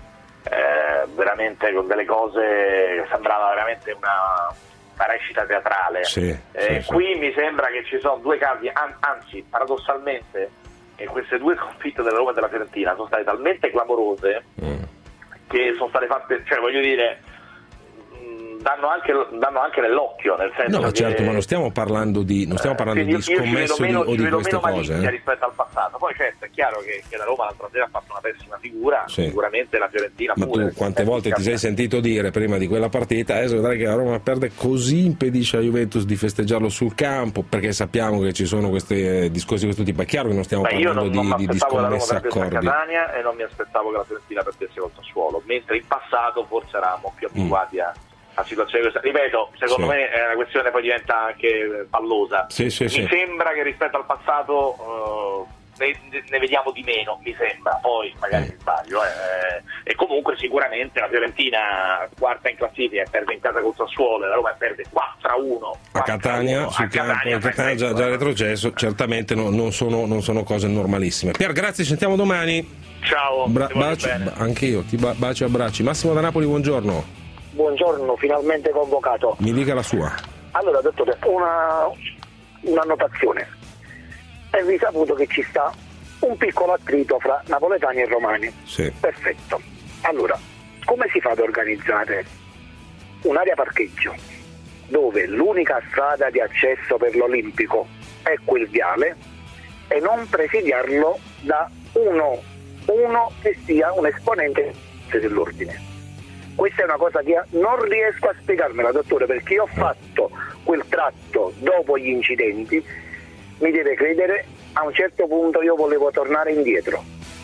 veramente con delle cose che sembrava veramente una recita teatrale. Qui mi sembra che ci sono 2 casi, anzi paradossalmente queste 2 sconfitte della Roma e della Fiorentina sono state talmente clamorose che sono state fatte, cioè voglio dire, danno anche nell'occhio, nel senso che certo, ma non stiamo parlando di scommesse o di queste cose rispetto al passato. Poi certo è chiaro che la Roma l'altra sera ha fatto una pessima figura, sicuramente la Fiorentina ma pure. Tu quante volte ti sei sentito dire prima di quella partita, adesso vedrai che la Roma perde, così impedisce a Juventus di festeggiarlo sul campo, perché sappiamo che ci sono questi discorsi di questo tipo. È chiaro che non stiamo parlando di scommesse accordi. Catania, e non mi aspettavo che la Fiorentina perdesse col Sassuolo, mentre in passato forse eravamo più abituati a situazione questa. Ripeto, secondo me la questione poi diventa anche pallosa. Mi sembra che rispetto al passato ne vediamo di meno, mi sembra, poi magari mi sbaglio, e comunque sicuramente la Fiorentina quarta in classifica, perde in casa col Sassuolo, e la Roma perde 4-1 a Catania, sul campo Catania già retrocesso. Certamente non sono cose normalissime. Pier, grazie, ci sentiamo domani. Ciao, anche io ti bacio e abbracci. Massimo da Napoli, buongiorno. Buongiorno, finalmente convocato. Mi dica la sua. Allora, dottore, una notazione. È risaputo che ci sta un piccolo attrito fra napoletani e romani. Perfetto. Allora, come si fa ad organizzare un'area parcheggio dove l'unica strada di accesso per l'Olimpico è quel viale e non presidiarlo da uno che sia un esponente dell'ordine? Questa è una cosa che non riesco a spiegarmela, dottore, perché io ho fatto quel tratto dopo gli incidenti. Mi deve credere, a un certo punto io volevo tornare indietro.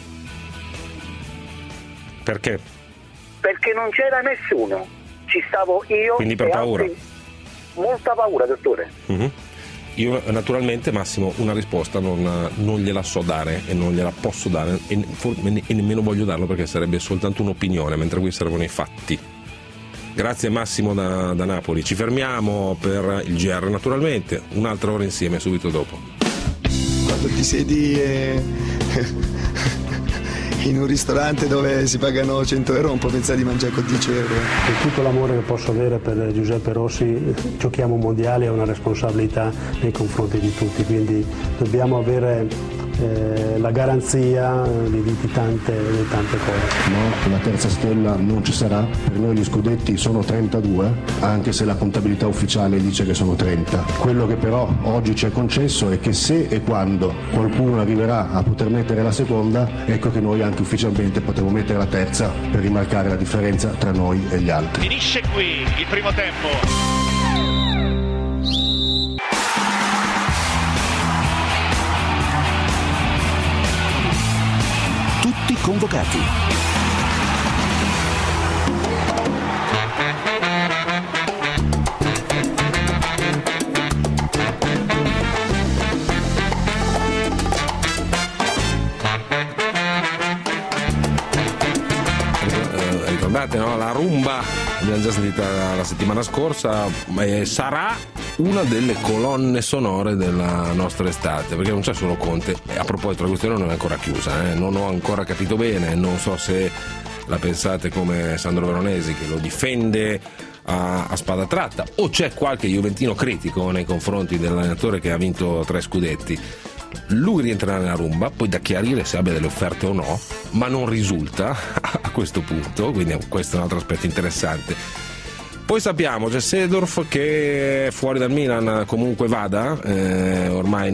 Perché? Perché non c'era nessuno, ci stavo io. Quindi per paura? Molta paura, dottore. Io naturalmente, Massimo, una risposta non gliela so dare e non gliela posso dare e nemmeno voglio darlo, perché sarebbe soltanto un'opinione, mentre qui servono i fatti. Grazie Massimo da Napoli. Ci fermiamo per il GR naturalmente, un'altra ora insieme subito dopo. Quando ti siedi in un ristorante dove si pagano 100 euro non può pensare di mangiare con 10 euro. Con tutto l'amore che posso avere per Giuseppe Rossi, giochiamo un mondiale, è una responsabilità nei confronti di tutti, quindi dobbiamo avere la garanzia di tante cose. No, la terza stella non ci sarà, per noi gli scudetti sono 32, anche se la contabilità ufficiale dice che sono 30. Quello che però oggi ci è concesso è che se e quando qualcuno arriverà a poter mettere la seconda, ecco che noi anche ufficialmente potremo mettere la terza per rimarcare la differenza tra noi e gli altri. Finisce qui il primo tempo. Tutti convocati. Ricordate, no? La rumba, abbiamo già sentita la settimana scorsa, sarà una delle colonne sonore della nostra estate, perché non c'è solo Conte. A proposito, la questione non è ancora chiusa, non ho ancora capito bene, non so se la pensate come Sandro Veronesi che lo difende a spada tratta, o c'è qualche juventino critico nei confronti dell'allenatore che ha vinto 3 scudetti. Lui rientrerà nella rumba, poi da chiarire se abbia delle offerte o no, ma non risulta a questo punto, quindi questo è un altro aspetto interessante. Poi sappiamo c'è Seedorf che fuori dal Milan comunque vada, ormai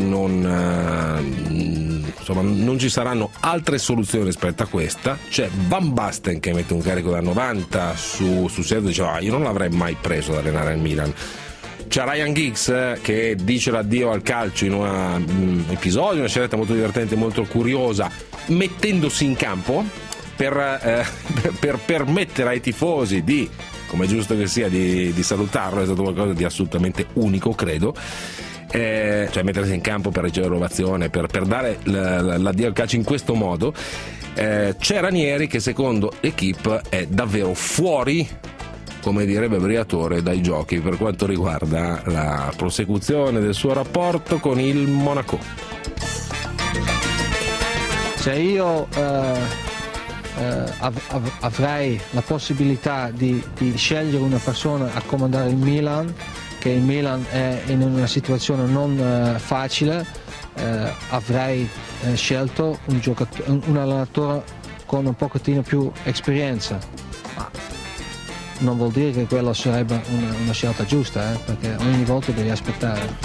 non ci saranno altre soluzioni rispetto a questa. C'è Van Basten che mette un carico da 90 su Seedorf, diceva io non l'avrei mai preso ad allenare il Milan. C'è Ryan Giggs che dice l'addio al calcio in un episodio, una scelta molto divertente, molto curiosa, mettendosi in campo per permettere ai tifosi di, come è giusto che sia, di salutarlo. È stato qualcosa di assolutamente unico, credo. Cioè mettersi in campo per ricevere l'ovazione, per dare l'addio al calcio in questo modo. C'è Ranieri che secondo L'Équipe è davvero fuori, come direbbe Briatore, dai giochi per quanto riguarda la prosecuzione del suo rapporto con il Monaco. Se io avrei la possibilità di scegliere una persona a comandare il Milan, che il Milan è in una situazione non facile, avrei scelto un allenatore con un pochettino più esperienza. Ma non vuol dire che quella sarebbe una scelta giusta, perché ogni volta devi aspettare.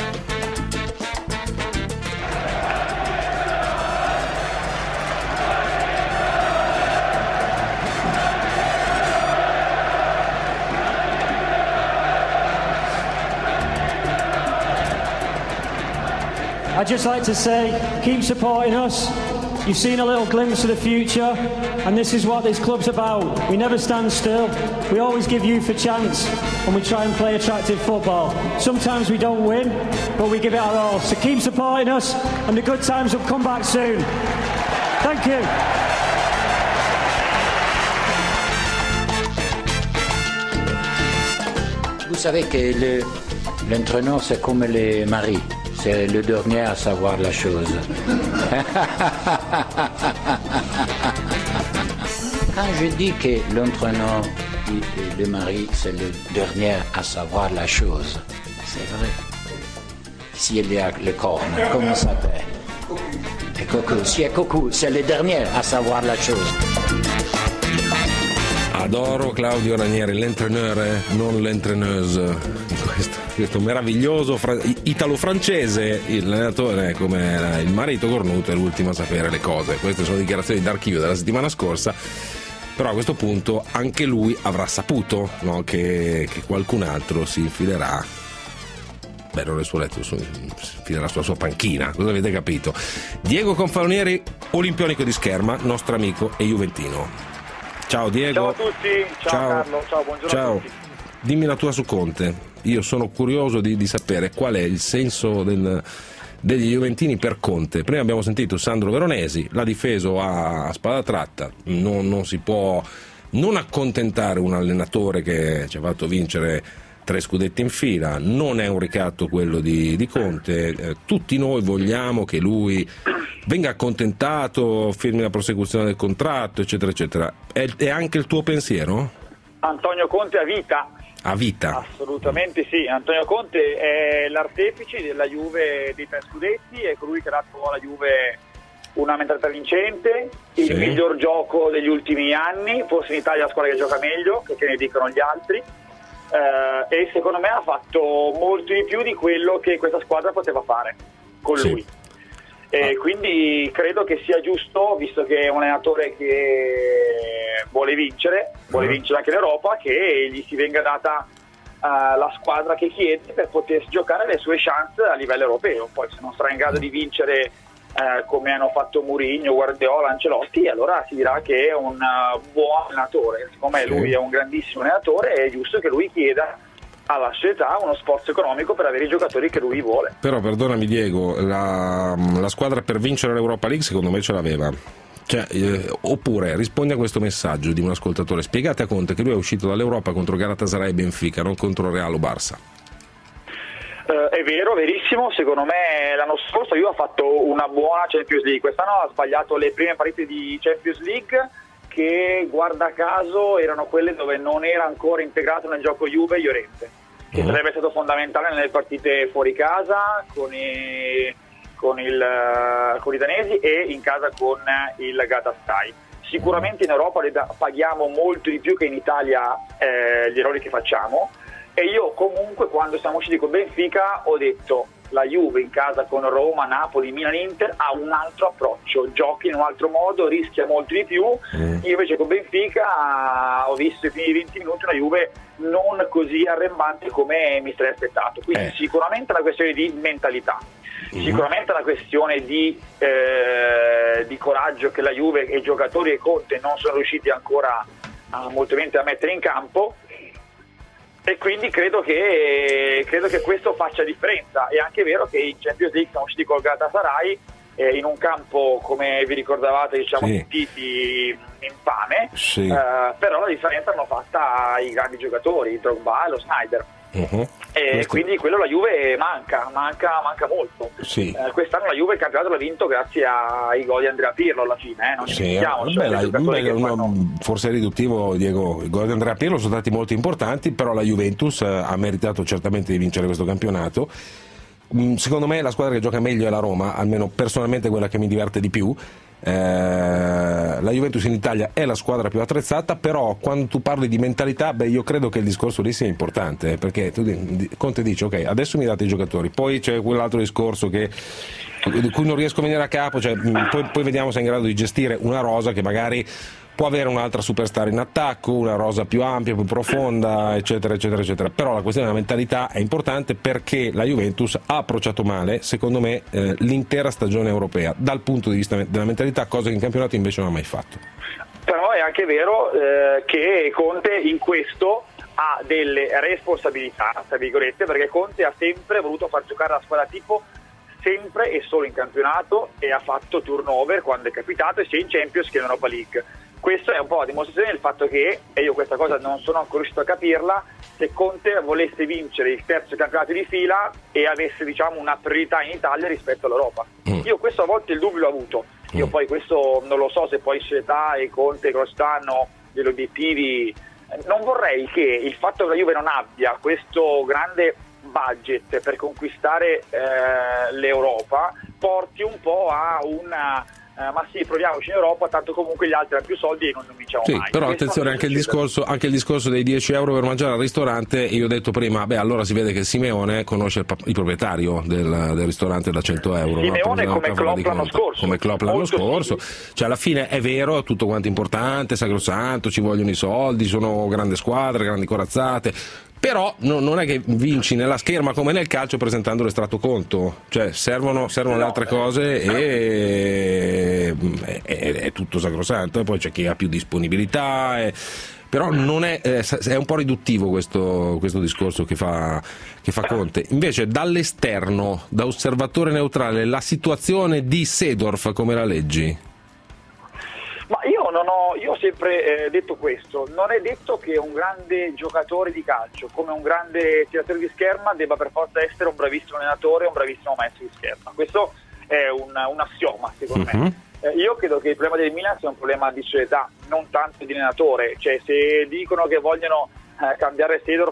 I'd just like to say, keep supporting us. You've seen a little glimpse of the future, and this is what this club's about. We never stand still. We always give youth a chance, and we try and play attractive football. Sometimes we don't win, but we give it our all. So keep supporting us, and the good times will come back soon. Thank you. Vous savez que l'entraîneur, c'est comme les maris. C'est le dernier à savoir la chose. Quand je dis que l'entraîneur, le mari, c'est le dernier à savoir la chose, c'est vrai. S'il y a le cornes, comment ça s'appelle? Et Coco, si è Coco, c'est le dernier à savoir la chose. Adoro Claudio Ranieri, l'entraîneur, non l'entraineuse. Questo meraviglioso italo-francese, l'allenatore come il marito cornuto è l'ultimo a sapere le cose. Queste sono dichiarazioni d'archivio della settimana scorsa, però a questo punto anche lui avrà saputo, no, che qualcun altro si infilerà, non nel suo letto, si infilerà sulla sua panchina. Cosa avete capito? Diego Confalonieri, olimpionico di Scherma, nostro amico e juventino. Ciao Diego. Ciao a tutti, ciao Carlo, ciao, buongiorno a tutti. Dimmi la tua su Conte. Io sono curioso di sapere qual è il senso degli juventini per Conte. Prima abbiamo sentito Sandro Veronesi, l'ha difeso a spada tratta. Non si può non accontentare un allenatore che ci ha fatto vincere 3 scudetti in fila, non è un ricatto quello di Conte, tutti noi vogliamo che lui venga accontentato, firmi la prosecuzione del contratto, eccetera eccetera. È anche il tuo pensiero? Antonio Conte a vita. A vita? Assolutamente sì, Antonio Conte è l'artefice della Juve dei 3 scudetti, è colui che ha dato alla Juve una mentalità vincente, il miglior gioco degli ultimi anni, forse in Italia la squadra che gioca meglio, che ne dicono gli altri, e secondo me ha fatto molto di più di quello che questa squadra poteva fare con lui. Quindi credo che sia giusto, visto che è un allenatore che vuole vincere anche in Europa, che gli si venga data la squadra che chiede per potersi giocare le sue chance a livello europeo. Poi se non sarà in grado di vincere come hanno fatto Mourinho, Guardiola, Ancelotti, allora si dirà che è un buon allenatore. Siccome lui è un grandissimo allenatore, è giusto che lui chieda alla società uno sforzo economico per avere i giocatori che lui vuole. Però perdonami Diego, la squadra per vincere l'Europa League secondo me ce l'aveva. Oppure rispondi a questo messaggio di un ascoltatore: spiegate a Conte che lui è uscito dall'Europa contro Galatasaray e Benfica, non contro Real o Barça. È vero, verissimo. Secondo me l'anno scorso ha fatto una buona Champions League, quest'anno ha sbagliato le prime partite di Champions League, che guarda caso erano quelle dove non era ancora integrato nel gioco Juve Llorente, che sarebbe stato fondamentale nelle partite fuori casa con i danesi e in casa con il Galatasaray. Sicuramente in Europa paghiamo molto di più che in Italia gli errori che facciamo, e io comunque quando siamo usciti con Benfica ho detto: la Juve in casa con Roma, Napoli, Milan, Inter ha un altro approccio, giochi in un altro modo, rischia molto di più. Io invece con Benfica ho visto i primi 20 minuti una Juve non così arrembante come mi sarei aspettato. Quindi sicuramente è una questione di mentalità, sicuramente è una questione di coraggio che la Juve e i giocatori e Conte non sono riusciti ancora molto bene a mettere in campo. E quindi credo che questo faccia differenza. È anche vero che in Champions League siamo usciti col Galatasaray in un campo, come vi ricordavate, sentiti infame, però la differenza l'hanno fatta i grandi giocatori, il Drogba e lo Snyder. E quindi quello la Juve manca molto. Quest'anno la Juve il campionato l'ha vinto grazie ai gol di Andrea Pirlo alla fine, non forse è riduttivo, Diego. I gol di Andrea Pirlo sono stati molto importanti, però la Juventus ha meritato certamente di vincere questo campionato. Secondo me la squadra che gioca meglio è la Roma, almeno personalmente quella che mi diverte di più. La Juventus in Italia è la squadra più attrezzata, però quando tu parli di mentalità, io credo che il discorso lì sia importante, perché Conte dice: ok, adesso mi date i giocatori, poi c'è quell'altro discorso di cui non riesco a venire a capo, poi vediamo se è in grado di gestire una rosa che magari può avere un'altra superstar in attacco, una rosa più ampia, più profonda, eccetera eccetera eccetera. Però la questione della mentalità è importante, perché la Juventus ha approcciato male, secondo me, l'intera stagione europea dal punto di vista della mentalità, cosa che in campionato invece non ha mai fatto. Però è anche vero che Conte in questo ha delle responsabilità, tra virgolette, perché Conte ha sempre voluto far giocare la squadra tipo sempre e solo in campionato, e ha fatto turnover quando è capitato, sia in Champions che in Europa League. Questo è un po' la dimostrazione del fatto che, e io questa cosa non sono ancora riuscito a capirla, se Conte volesse vincere il terzo campionato di fila e avesse una priorità in Italia rispetto all'Europa. Io questo a volte il dubbio l'ho avuto. Io poi questo non lo so se poi società e Conte quest'anno degli obiettivi. Non vorrei che il fatto che la Juve non abbia questo grande budget per conquistare l'Europa porti un po' a una ma sì, proviamoci in Europa, tanto comunque gli altri hanno più soldi e non vinciamo mai. Però attenzione, anche il discorso dei 10 euro per mangiare al ristorante. Io ho detto prima, allora si vede che Simeone conosce il proprietario del ristorante da 100 euro. Simeone come Klopp l'anno scorso. Cioè alla fine è vero, tutto quanto importante, sacrosanto, ci vogliono i soldi, sono grandi squadre, grandi corazzate. Però non è che vinci nella scherma come nel calcio presentando l'estratto conto, cioè servono le altre cose e è tutto sacrosanto, e poi c'è chi ha più disponibilità, però non è un po' riduttivo questo discorso che fa Conte. Invece dall'esterno, da osservatore neutrale, la situazione di Seedorf come la leggi? Ma io io ho sempre detto questo: non è detto che un grande giocatore di calcio, come un grande tiratore di scherma, debba per forza essere un bravissimo allenatore o un bravissimo maestro di scherma. Questo è un assioma, secondo me. Io credo che il problema del Milan sia un problema di società, non tanto di allenatore. Cioè, se dicono che vogliono cambiare Seedorf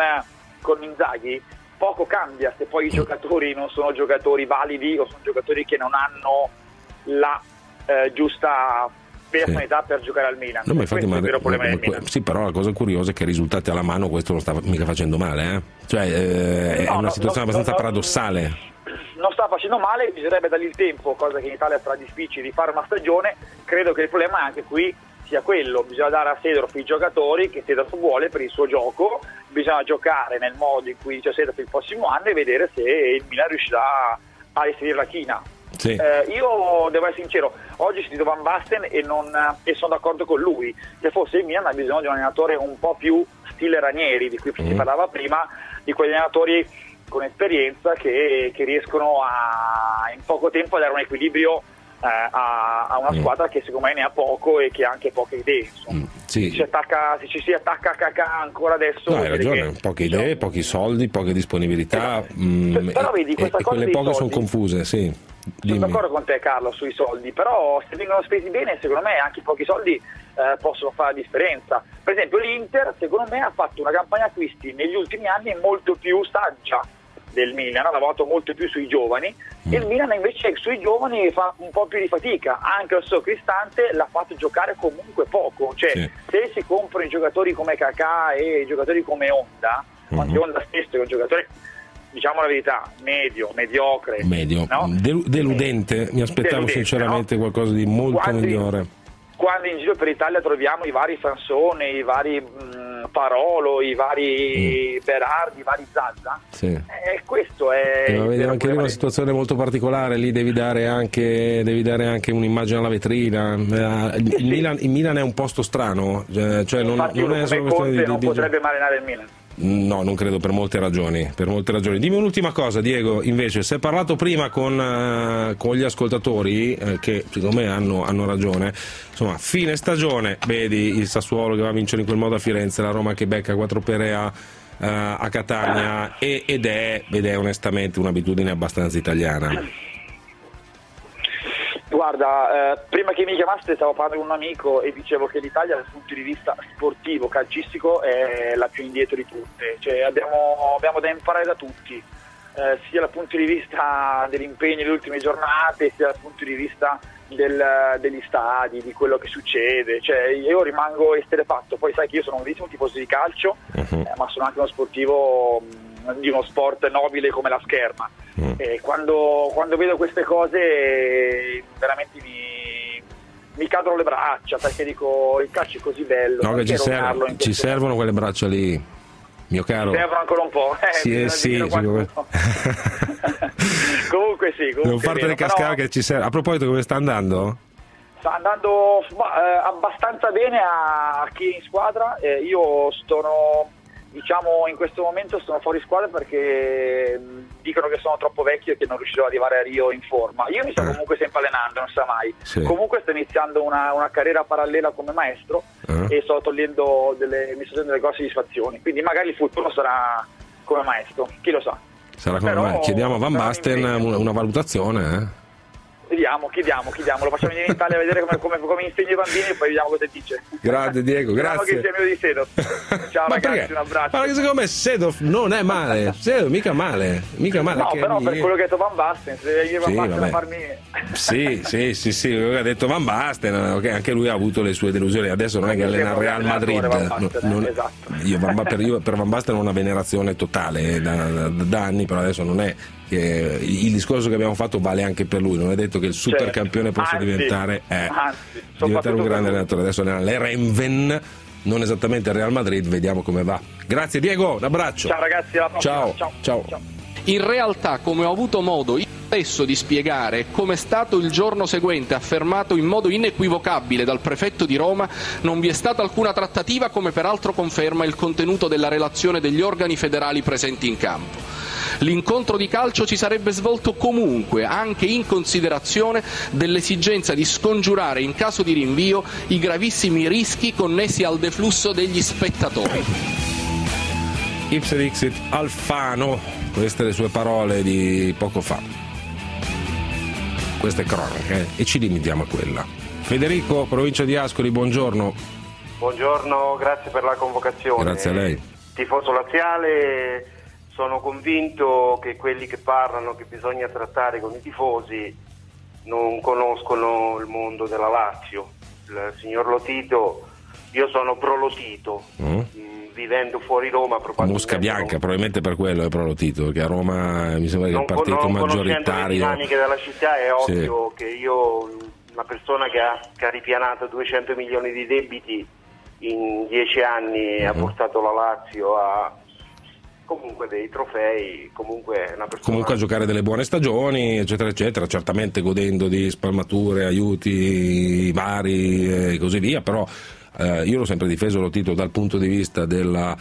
con Inzaghi, poco cambia se poi i giocatori non sono giocatori validi o sono giocatori che non hanno la giusta personalità per giocare al Milan. No, ma infatti, questo è il vero problema del Milan. Sì, però la cosa curiosa è che risultati alla mano questo non sta mica facendo male, Cioè è una situazione abbastanza paradossale. Non sta facendo male, bisognerebbe dargli il tempo, cosa che in Italia sarà difficile, di fare una stagione. Credo che il problema anche qui sia quello: bisogna dare a Seedorf i giocatori che Seedorf vuole per il suo gioco, bisogna giocare nel modo in cui dice Seedorf il prossimo anno e vedere se il Milan riuscirà a inserire la china. Sì. Io devo essere sincero, oggi ho sentito Van Basten e sono d'accordo con lui, che forse il Milan ha bisogno di un allenatore un po' più stile Ranieri, di cui si parlava prima, di quegli allenatori con esperienza che riescono in poco tempo a dare un equilibrio a una squadra che secondo me ne ha poco e che ha anche poche idee. Sì. Se ci si attacca a Kakà ancora adesso, no, hai ragione, poche idee, pochi soldi, poche disponibilità, però vedi, questa e cosa quelle poche soldi, sono confuse, sì. Sono d'accordo con te, Carlo, sui soldi, però se vengono spesi bene, secondo me anche pochi soldi possono fare la differenza. Per esempio l'Inter, secondo me, ha fatto una campagna acquisti negli ultimi anni molto più saggia del Milan, ha lavorato molto più sui giovani, e il Milan invece sui giovani fa un po' più di fatica. Anche il suo Cristante l'ha fatto giocare comunque poco, cioè se si comprano i giocatori come Kakà e i giocatori come Honda, anche Honda stesso è un giocatore, diciamo la verità, mediocre, no? Deludente. Mi aspettavo sinceramente qualcosa di molto migliore. Quando in giro per l'Italia troviamo i vari Sansone, i vari Parolo, i vari Berardi, i vari Zazza, questo è anche lì una situazione molto particolare. Lì devi dare anche un'immagine alla vetrina. Il Milan è un posto strano, cioè non è solo questione non potrebbe marinare il Milan. No, non credo, per molte ragioni. Dimmi un'ultima cosa, Diego, invece, si è parlato prima con gli ascoltatori che secondo me hanno ragione. Insomma, fine stagione, vedi il Sassuolo che va a vincere in quel modo a Firenze, la Roma che becca 4 pere a Catania, ed è onestamente un'abitudine abbastanza italiana. Guarda, prima che mi chiamaste stavo parlando con un amico e dicevo che l'Italia dal punto di vista sportivo, calcistico, è la più indietro di tutte. Cioè, abbiamo da imparare da tutti, sia dal punto di vista dell'impegno delle ultime giornate, sia dal punto di vista degli stadi, di quello che succede. Cioè, io rimango esterrefatto. Poi sai che io sono un bellissimo tifoso di calcio, ma sono anche uno sportivo di uno sport nobile come la scherma. E quando vedo queste cose veramente mi cadono le braccia, perché dico, il calcio è così bello. No, che ci servono quelle braccia lì, mio caro. Servono ancora un po'. Comunque devo fartene cascare, che ci serve. A proposito, come sta andando? Sta andando abbastanza bene a chi è in squadra. Io in questo momento sono fuori squadra perché dicono che sono troppo vecchio e che non riuscirò ad arrivare a Rio in forma. Io mi sto comunque sempre allenando, non sa mai. Comunque sto iniziando una carriera parallela come maestro e mi sto togliendo delle grosse soddisfazioni, quindi magari il futuro sarà come maestro, chi lo sa. Sarà come me. Chiediamo a Van Basten una valutazione, Chiediamo, lo facciamo venire in Italia a vedere come insegna i bambini e poi vediamo cosa dice. Grande Diego, grazie. Che sia mio di Seedorf. Ciao ragazzi, un abbraccio. Ma che secondo me Seedorf non è male, mica male. No, però per quello che ha detto Van Basten, se devi Van Basten a farmi... Sì, ha detto Van Basten, anche lui ha avuto le sue delusioni, adesso non è che allena Real Madrid. Esatto. Io per Van Basten ho una venerazione totale da anni, però adesso non è che il discorso che abbiamo fatto vale anche per lui, non è detto che il super campione possa diventare un grande allenatore. Adesso l'Erenven, non esattamente il Real Madrid, vediamo come va. Grazie Diego, un abbraccio. Ciao ragazzi, alla prossima. Ciao. In realtà, come ho avuto modo stesso di spiegare come è stato il giorno seguente affermato in modo inequivocabile dal prefetto di Roma, non vi è stata alcuna trattativa, come peraltro conferma il contenuto della relazione degli organi federali presenti in campo. L'incontro di calcio si sarebbe svolto comunque, anche in considerazione dell'esigenza di scongiurare in caso di rinvio i gravissimi rischi connessi al deflusso degli spettatori. Ipse dixit Alfano, queste le sue parole di poco fa. Queste cronache, e ci limitiamo a quella. Federico, provincia di Ascoli, buongiorno. Buongiorno, grazie per la convocazione. Grazie a lei. Tifoso laziale, sono convinto che quelli che parlano che bisogna trattare con i tifosi non conoscono il mondo della Lazio. Il signor Lotito, io sono pro Lotito, vivendo fuori Roma probabilmente. Mosca bianca, probabilmente per quello è pro Lotito, perché a Roma mi sembra che il partito maggioritario. Conoscendo le dinamiche della città è ovvio che io, una persona che ha ripianato 200 milioni di debiti in 10 anni, ha portato la Lazio a comunque dei trofei, comunque una persona... Comunque a giocare delle buone stagioni, eccetera eccetera, certamente godendo di spalmature, aiuti vari e così via, però io l'ho sempre difeso Lotito dal punto di vista del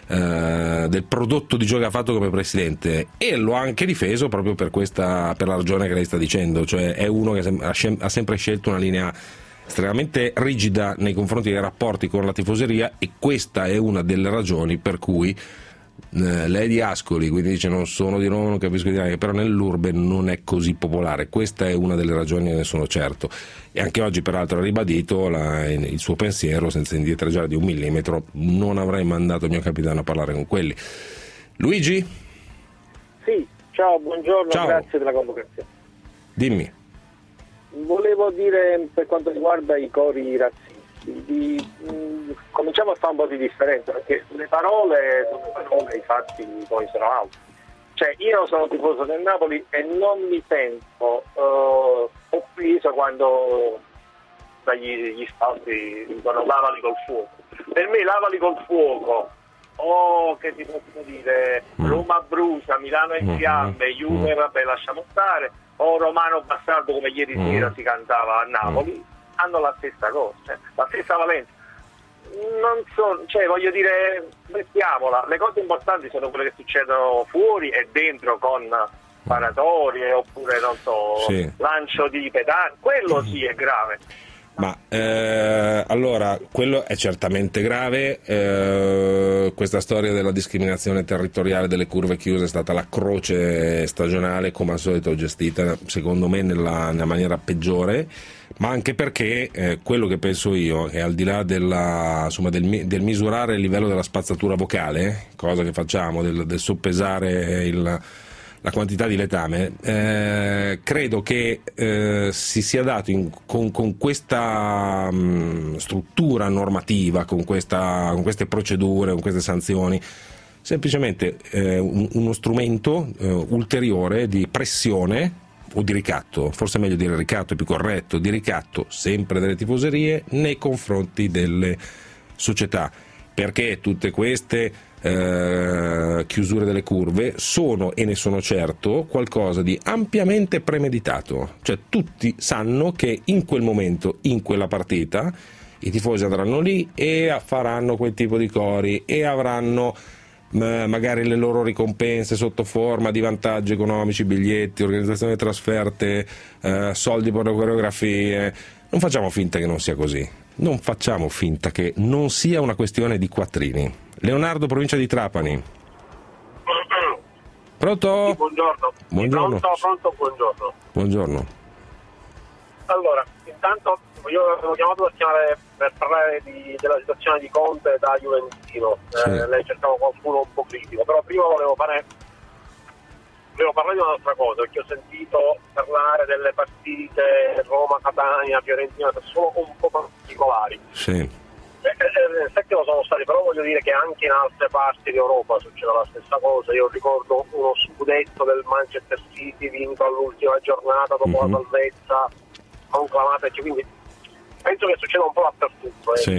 prodotto di gioco che ha fatto come presidente, e l'ho anche difeso proprio per la ragione che lei sta dicendo, cioè è uno che ha sempre scelto una linea estremamente rigida nei confronti dei rapporti con la tifoseria, e questa è una delle ragioni per cui lei è di Ascoli, quindi dice non sono di Roma, non capisco di niente, però nell'urbe non è così popolare. Questa è una delle ragioni, ne sono certo, e anche oggi peraltro ha ribadito il suo pensiero senza indietreggiare di un millimetro: non avrei mandato il mio capitano a parlare con quelli. Luigi? Sì, ciao, buongiorno, ciao. Grazie della convocazione. Dimmi. Volevo dire, per quanto riguarda i cori razzisti, cominciamo a fare un po' di differenza, perché le parole sono parole, i fatti poi sono altri. Cioè, io sono tifoso del Napoli e non mi sento offeso quando dagli spalti dicono lavali col fuoco. Per me lavali col fuoco, che ti posso dire, Roma brucia, Milano è in fiamme, Juve vabbè lasciamo stare, o Romano bastardo come ieri sera si cantava a Napoli, hanno la stessa cosa, cioè, la stessa valenza. Non so, cioè voglio dire, mettiamola, le cose importanti sono quelle che succedono fuori e dentro, con paratorie oppure non so, lancio di pedali, quello sì è grave. Ma allora, quello è certamente grave. Questa storia della discriminazione territoriale delle curve chiuse è stata la croce stagionale, come al solito gestita secondo me nella maniera peggiore, ma anche perché quello che penso io è, al di là del misurare il livello della spazzatura vocale, cosa che facciamo, del soppesare la quantità di letame, credo che si sia dato con questa struttura normativa, con queste procedure, con queste sanzioni, semplicemente uno strumento ulteriore di pressione o di ricatto, forse è meglio dire ricatto, è più corretto, di ricatto sempre delle tifoserie nei confronti delle società, perché tutte queste chiusure delle curve sono, e ne sono certo, qualcosa di ampiamente premeditato, cioè tutti sanno che in quel momento, in quella partita, i tifosi andranno lì e faranno quel tipo di cori e avranno magari le loro ricompense sotto forma di vantaggi economici, biglietti, organizzazione delle trasferte, soldi per le coreografie. Non facciamo finta che non sia così, non facciamo finta che non sia una questione di quattrini. Leonardo, provincia di Trapani. Pronto? Sì, buongiorno. Buongiorno. Pronto, buongiorno. Buongiorno. Allora, intanto io avevo chiamato per parlare della situazione di Conte da juventino. Lei cercava qualcuno un po' critico, però prima volevo parlare di un'altra cosa, perché ho sentito parlare delle partite Roma, Catania, Fiorentina, sono un po' particolari. Sì. In effetti lo sono stati, però voglio dire che anche in altre parti d'Europa succede la stessa cosa. Io ricordo uno scudetto del Manchester City vinto all'ultima giornata dopo la salvezza, conclamata, quindi penso che succeda un po' dappertutto. Sì.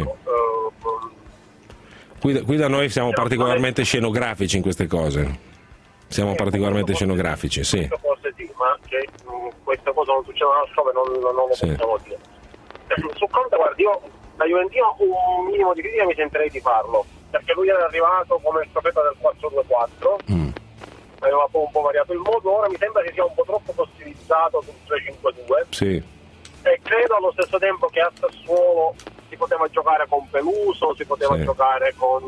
Qui da noi siamo particolarmente scenografici in queste cose. Siamo particolarmente scenografici, sì. Forse sì, ma che questa cosa non succede altrove non lo possiamo dire. Su Conte, guardi, io da Juventino un minimo di critica mi sentirei di farlo, perché lui era arrivato come il profeta del 4-2-4, aveva un po' variato il modo, ora mi sembra che sia un po' troppo fossilizzato sul 3-5-2. Sì. E credo allo stesso tempo che a Sassuolo si poteva giocare con Peluso, si poteva giocare con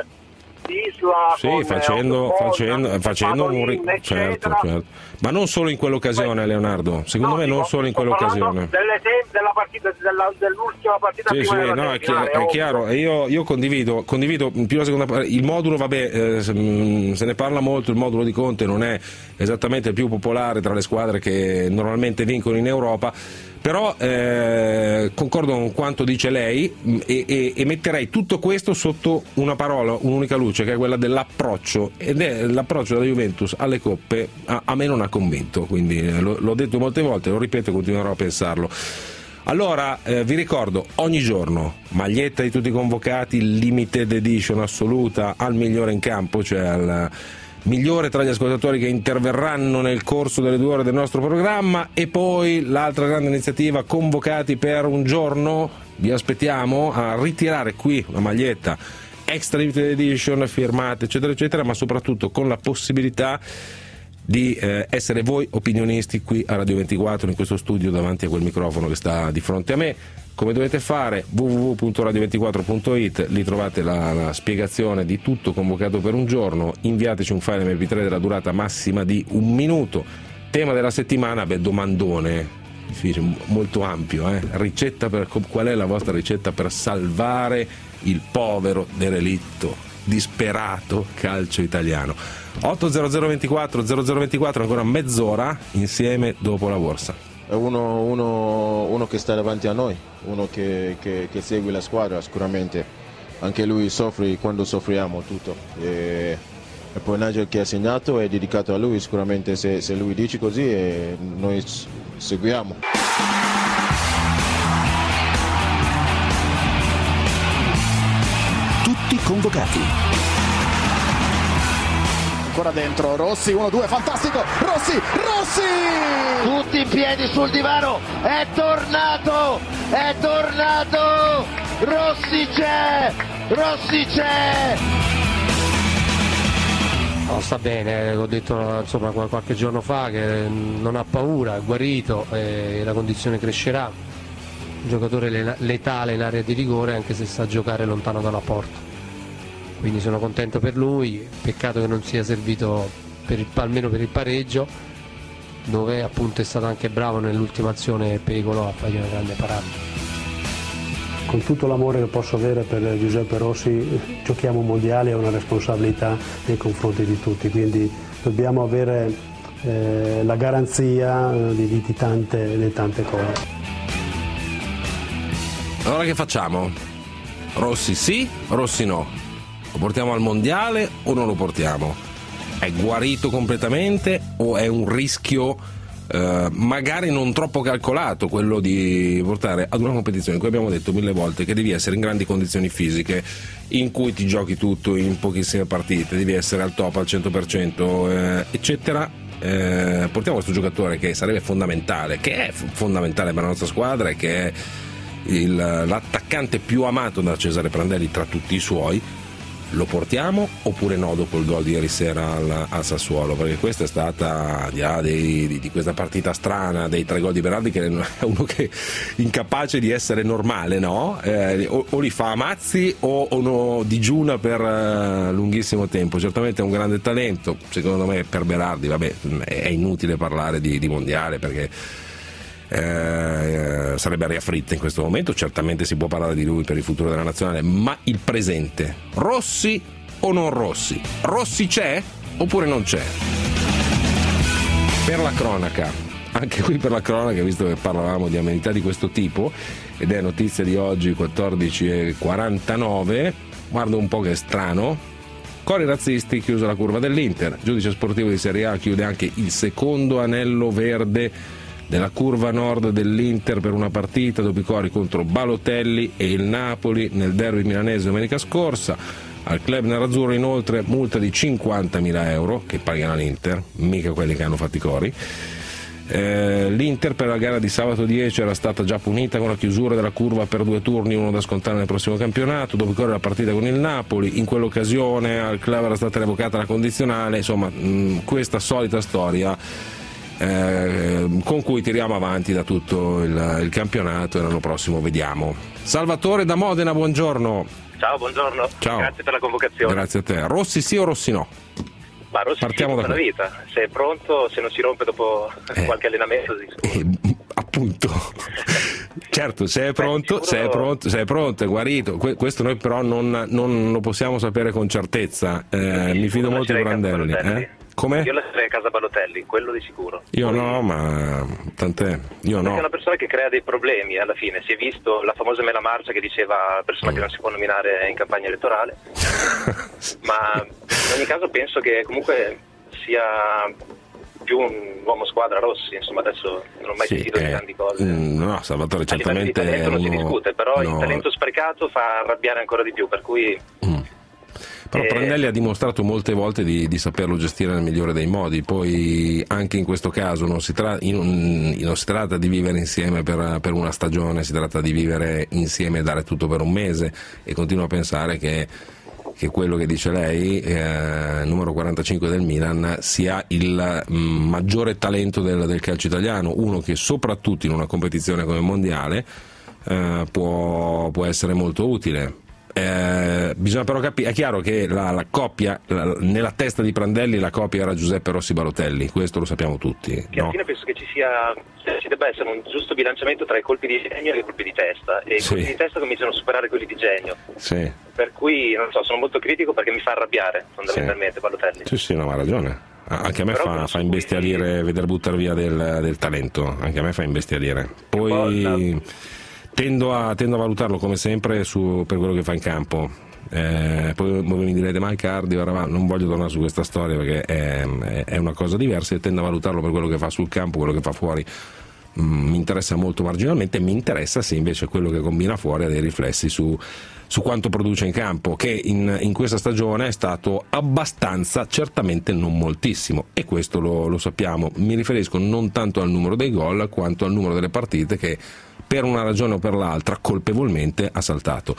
Isla, sì, con facendo certo. Ma non solo in quell'occasione, Leonardo, secondo me non solo in quell'occasione. Della partita, dell'ultima partita prima della finale, è chiaro, e io condivido più la seconda parte. Il modulo, se ne parla molto, il modulo di Conte non è esattamente il più popolare tra le squadre che normalmente vincono in Europa, però concordo con quanto dice lei e metterei tutto questo sotto una parola, un'unica luce, che è quella dell'approccio, ed è l'approccio della Juventus alle coppe a me non ha convinto, quindi l'ho detto molte volte, lo ripeto e continuerò a pensarlo. Allora vi ricordo, ogni giorno maglietta di tutti i convocati, limited edition assoluta al migliore in campo, cioè al migliore tra gli ascoltatori che interverranno nel corso delle 2 ore del nostro programma, e poi l'altra grande iniziativa, convocati per un giorno. Vi aspettiamo a ritirare qui una maglietta extra limited edition, firmate eccetera eccetera, ma soprattutto con la possibilità di essere voi opinionisti qui a Radio 24, in questo studio davanti a quel microfono che sta di fronte a me. Come dovete fare? www.radio24.it, lì trovate la spiegazione di tutto, convocato per un giorno. Inviateci un file MP3 della durata massima di 1 minuto. Tema della settimana, domandone difficile, molto ampio, ricetta qual è la vostra ricetta per salvare il povero derelitto disperato calcio italiano? 80024 0024, ancora mezz'ora insieme dopo la borsa. È uno che sta davanti a noi, uno che segue la squadra, sicuramente anche lui soffre quando soffriamo tutto, e poi Nigel che ha segnato è dedicato a lui, sicuramente se lui dice così noi seguiamo. Tutti convocati. Ancora dentro Rossi, 1-2, fantastico, Rossi! Tutti in piedi sul divano, è tornato, Rossi c'è! No, sta bene, l'ho detto insomma qualche giorno fa, che non ha paura, è guarito, la condizione crescerà, un giocatore letale in area di rigore anche se sa giocare lontano dalla porta. Quindi sono contento per lui, peccato che non sia servito almeno per il pareggio, dove appunto è stato anche bravo nell'ultima azione pericolosa a fare una grande parata. Con tutto l'amore che posso avere per Giuseppe Rossi, giochiamo mondiali, è una responsabilità nei confronti di tutti, quindi dobbiamo avere la garanzia di tante cose. Allora che facciamo? Rossi sì, Rossi no? Lo portiamo al mondiale o non lo portiamo? È guarito completamente o è un rischio magari non troppo calcolato quello di portare ad una competizione in cui abbiamo detto 1000 volte che devi essere in grandi condizioni fisiche, in cui ti giochi tutto in pochissime partite, devi essere al top al 100% eccetera. Portiamo questo giocatore che sarebbe fondamentale, che è fondamentale per la nostra squadra e che è l'attaccante più amato da Cesare Prandelli tra tutti i suoi. Lo portiamo oppure no dopo il gol di ieri sera al Sassuolo? Perché questa è stata di questa partita strana dei 3 gol di Berardi, che è uno che incapace di essere normale, no? O li fa a mazzi o digiuna per lunghissimo tempo. Certamente è un grande talento, secondo me per Berardi è inutile parlare di mondiale, perché sarebbe aria fritta in questo momento. Certamente si può parlare di lui per il futuro della nazionale, ma il presente, Rossi o non Rossi? Rossi c'è oppure non c'è? Per la cronaca, anche qui per la cronaca, visto che parlavamo di amenità di questo tipo, ed è notizia di oggi 14:49, guarda un po' che è strano. Cori razzisti, chiusa la curva dell'Inter, giudice sportivo di Serie A chiude anche il secondo anello verde della curva nord dell'Inter per una partita dopo i cori contro Balotelli e il Napoli nel derby milanese domenica scorsa. Al club nerazzurro inoltre multa di 50.000 euro che pagano all'Inter, mica quelli che hanno fatto i cori. L'Inter per la gara di sabato 10 era stata già punita con la chiusura della curva per 2 turni, uno da scontare nel prossimo campionato, dopo correre la partita con il Napoli. In quell'occasione al club era stata revocata la condizionale. Insomma, questa solita storia con cui tiriamo avanti da tutto il campionato, e l'anno prossimo vediamo. Salvatore da Modena, buongiorno. Ciao, buongiorno. Ciao. Grazie per la convocazione. Grazie a te. Rossi sì o Rossi no? Ma Rossi partiamo da la vita, se è pronto, se non si rompe dopo qualche allenamento appunto. Certo, se è pronto, è guarito. Questo noi però non lo possiamo sapere con certezza. Mi fido molto di Prandelli. Come? Io lascerei a casa Balotelli, quello di sicuro. Io no, ma tant'è. Io no. È una persona che crea dei problemi alla fine. Si è visto la famosa mela marcia che diceva persona che non si può nominare in campagna elettorale. Ma in ogni caso penso che comunque sia più un uomo squadra Rossi, insomma adesso non ho mai sentito di grandi cose. No, Salvatore certamente il talento non si discute, però no. Il talento sprecato fa arrabbiare ancora di più, per cui però Prandelli ha dimostrato molte volte di saperlo gestire nel migliore dei modi. Poi anche in questo caso non si tratta di vivere insieme per una stagione, si tratta di vivere insieme e dare tutto per un mese, e continuo a pensare che quello che dice lei, numero 45 del Milan, sia il maggiore talento del calcio italiano, uno che soprattutto in una competizione come il mondiale può essere molto utile. Bisogna però capire, è chiaro che la coppia, nella testa di Prandelli la coppia era Giuseppe Rossi Balotelli, questo lo sappiamo tutti. Alla fine penso che ci debba essere un giusto bilanciamento tra i colpi di genio e i colpi di testa, e i colpi di testa cominciano a superare quelli di genio. Sì. Per cui non so, sono molto critico perché mi fa arrabbiare fondamentalmente Balotelli. Sì, no, ha ragione. Anche a me fa imbestialire vedere buttare via del talento, anche a me fa imbestialire. Poi tendo a valutarlo come sempre per quello che fa in campo. Poi mi direte ma Icardi, non voglio tornare su questa storia perché è una cosa diversa. Io tendo a valutarlo per quello che fa sul campo, quello che fa fuori mi interessa molto marginalmente. Mi interessa se invece quello che combina fuori ha dei riflessi su quanto produce in campo, che in questa stagione è stato abbastanza, certamente non moltissimo, e questo lo sappiamo. Mi riferisco non tanto al numero dei gol quanto al numero delle partite che per una ragione o per l'altra colpevolmente ha saltato.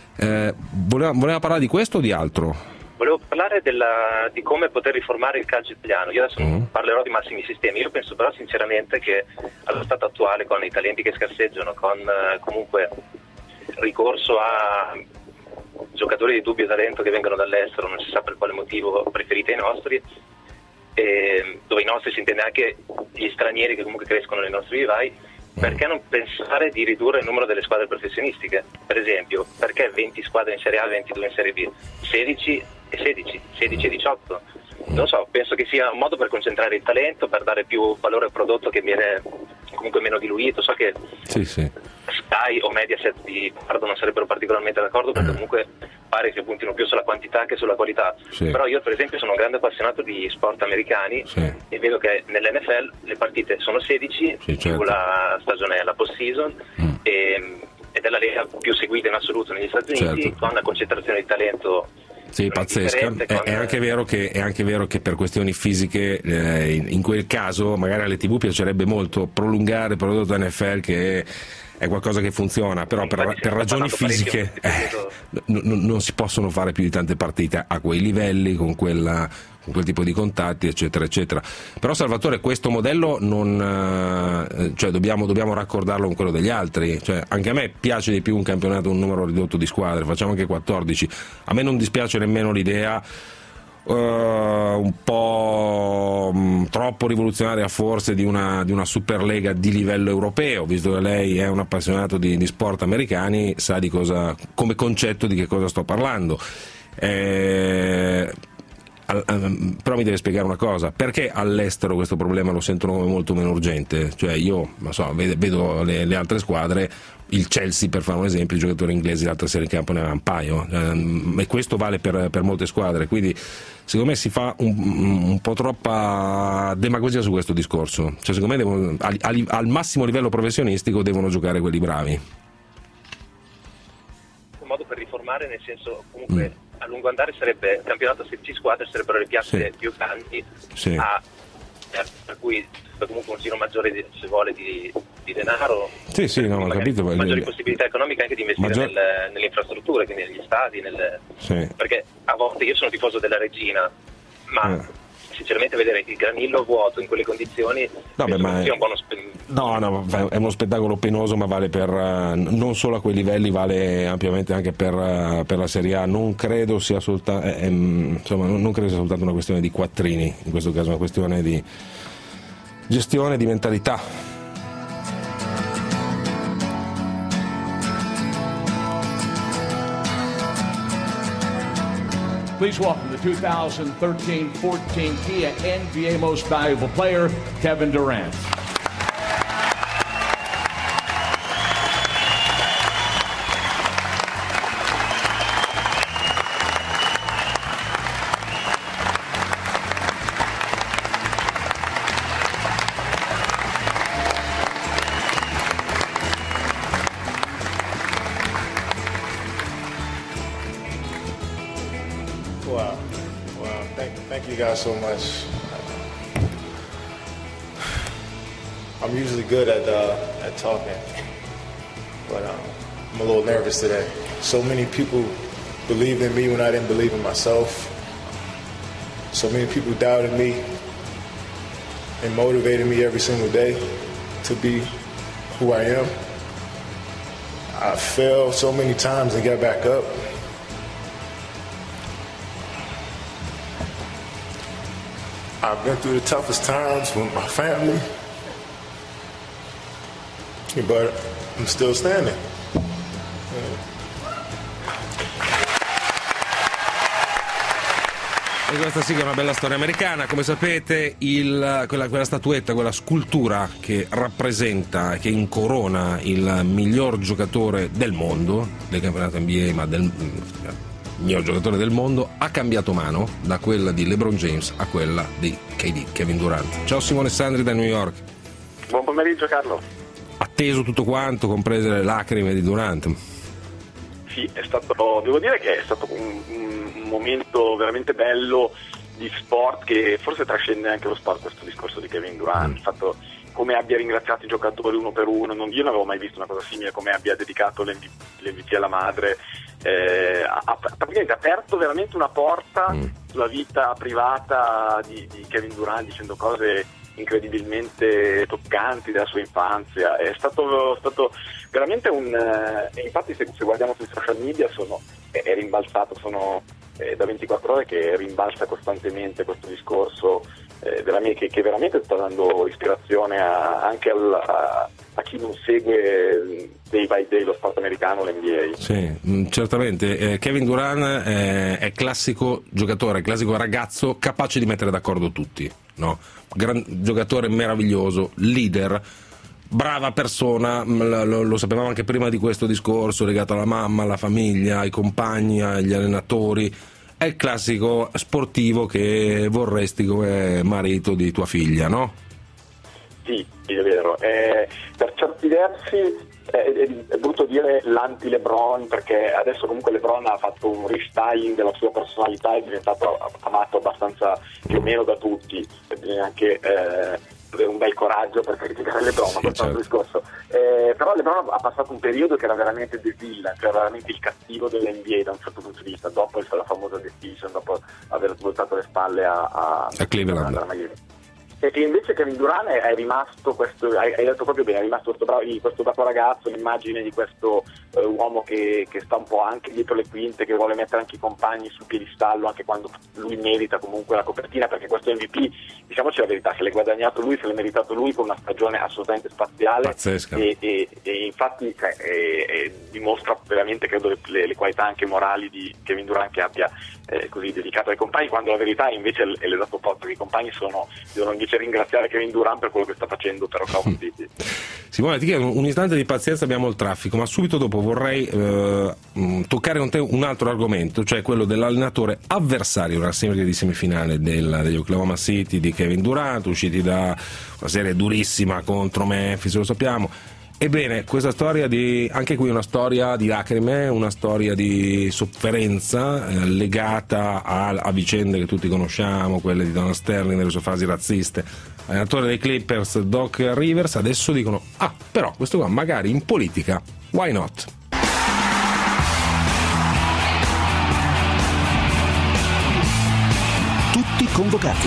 Voleva parlare di questo o di altro? Volevo parlare di come poter riformare il calcio italiano. Io adesso non parlerò di massimi sistemi, io penso però sinceramente che allo stato attuale, con i talenti che scarseggiano, con comunque ricorso a giocatori di dubbio talento che vengono dall'estero, non si sa per quale motivo, preferiti ai nostri, dove i nostri si intende anche gli stranieri che comunque crescono nei nostri vivai, perché non pensare di ridurre il numero delle squadre professionistiche? Per esempio, perché 20 squadre in Serie A e 22 in Serie B? 16 e 16, 16 e 18? Non so, penso che sia un modo per concentrare il talento, per dare più valore al prodotto che viene comunque meno diluito. So che Sky o Mediaset di Pardo non sarebbero particolarmente d'accordo, perché comunque pare che puntino più sulla quantità che sulla qualità. Però io per esempio sono un grande appassionato di sport americani e vedo che nell'NFL le partite sono 16 più la stagione, la post season, ed è la lega più seguita in assoluto negli Stati Uniti, con una concentrazione di talento pazzesca. È anche vero che per questioni fisiche in quel caso magari alle TV piacerebbe molto prolungare il prodotto NFL, che è qualcosa che funziona, però per ragioni fisiche non si possono fare più di tante partite a quei livelli, con quel tipo di contatti, eccetera eccetera. Però Salvatore, questo modello dobbiamo raccordarlo con quello degli altri. Cioè, anche a me piace di più un campionato, un numero ridotto di squadre, facciamo anche 14. A me non dispiace nemmeno l'idea un po' troppo rivoluzionaria forse di una Superlega di livello europeo, visto che lei è un appassionato di sport americani, sa di cosa, come concetto, di che cosa sto parlando. Però mi deve spiegare una cosa: perché all'estero questo problema lo sentono come molto meno urgente? Cioè io vedo le altre squadre, il Chelsea per fare un esempio, i giocatori inglesi l'altra sera in campo ne aveva un paio, e questo vale per molte squadre, quindi secondo me si fa un po' troppa demagogia su questo discorso. Cioè, secondo me al massimo livello professionistico devono giocare quelli bravi. Un modo per riformare, nel senso, comunque a lungo andare sarebbe il campionato a 16 squadre, sarebbero le piazze più grandi a per cui c'è comunque un giro maggiore se vuole di denaro, sì, no, ho capito, maggiori possibilità economiche anche di investire nelle infrastrutture, quindi negli stadi, perché a volte io sono tifoso della Regina, ma sinceramente vedere il Granillo vuoto in quelle condizioni sia un buono è uno spettacolo penoso, ma vale per non solo a quei livelli, vale ampiamente anche per la Serie A. Non credo sia soltanto non credo sia soltanto una questione di quattrini, in questo caso è una questione di gestione, di mentalità. Please welcome the 2013-14 Kia NBA Most Valuable Player, Kevin Durant. Thank you guys so much. I'm usually good at talking, but I'm a little nervous today. So many people believed in me when I didn't believe in myself. So many people doubted me and motivated me every single day to be who I am. I failed so many times and got back up. I've been through the toughest times with my family, but I'm still standing. E questa sì che è una bella storia americana. Come sapete, quella statuetta, quella scultura che rappresenta, che incorona il miglior giocatore del mondo, del campionato NBA, ma del miglior giocatore del mondo, ha cambiato mano da quella di LeBron James a quella di KD, Kevin Durant. Ciao Simone Sandri da New York. Buon pomeriggio Carlo. Atteso tutto quanto, comprese le lacrime di Durant. Sì, devo dire che è stato un momento veramente bello di sport, che forse trascende anche lo sport, questo discorso di Kevin Durant, il fatto come abbia ringraziato i giocatori uno per uno. Io non avevo mai visto una cosa simile, come abbia dedicato l'MVP alla madre, ha praticamente aperto veramente una porta sulla vita privata di Kevin Durant, dicendo cose incredibilmente toccanti della sua infanzia. È stato veramente e infatti se guardiamo sui social media è rimbalzato, da 24 ore che rimbalza costantemente questo discorso che veramente sta dando ispirazione anche a chi non segue day by day lo sport americano, l'NBA. Sì, certamente. Kevin Durant è classico giocatore, classico ragazzo capace di mettere d'accordo tutti, no? Giocatore meraviglioso, leader, brava persona, lo sapevamo anche prima di questo discorso legato alla mamma, alla famiglia, ai compagni, agli allenatori. È il classico sportivo che vorresti come marito di tua figlia, no? Sì, è vero. Per certi versi è brutto dire l'anti-LeBron, perché adesso comunque LeBron ha fatto un restyling della sua personalità, è diventato amato abbastanza più o meno da tutti, bisogna anche un bel coraggio per criticare LeBron, ma questo è un discorso. Però LeBron ha passato un periodo che era veramente The Villain, cioè veramente il cattivo dell'NBA da un certo punto di vista, dopo la famosa decision, dopo aver voltato le spalle a Cleveland. E invece Kevin Durant è rimasto hai detto proprio bene, è rimasto questo bravo ragazzo, l'immagine di questo uomo che sta un po' anche dietro le quinte, che vuole mettere anche i compagni sul piedistallo anche quando lui merita comunque la copertina, perché questo MVP, diciamoci la verità, se l'è guadagnato lui, se l'è meritato lui, con una stagione assolutamente spaziale. Pazzesca. E infatti dimostra veramente, credo, le qualità anche morali di Kevin Durant, che abbia così dedicato ai compagni, quando la verità invece è l'esatto opposto, che i compagni devono invece ringraziare Kevin Durant per quello che sta facendo per Oklahoma City. Simone, ti chiedo un istante di pazienza, abbiamo il traffico, ma subito dopo vorrei toccare con te un altro argomento, cioè quello dell'allenatore avversario nella serie di semifinale degli Oklahoma City di Kevin Durant, usciti da una serie durissima contro Memphis, lo sappiamo. Ebbene, questa storia anche qui una storia di lacrime, una storia di sofferenza legata a vicende che tutti conosciamo, quelle di Donald Sterling nelle sue fasi razziste. Allenatore dei Clippers, Doc Rivers, adesso dicono però questo qua magari in politica, why not? Tutti convocati.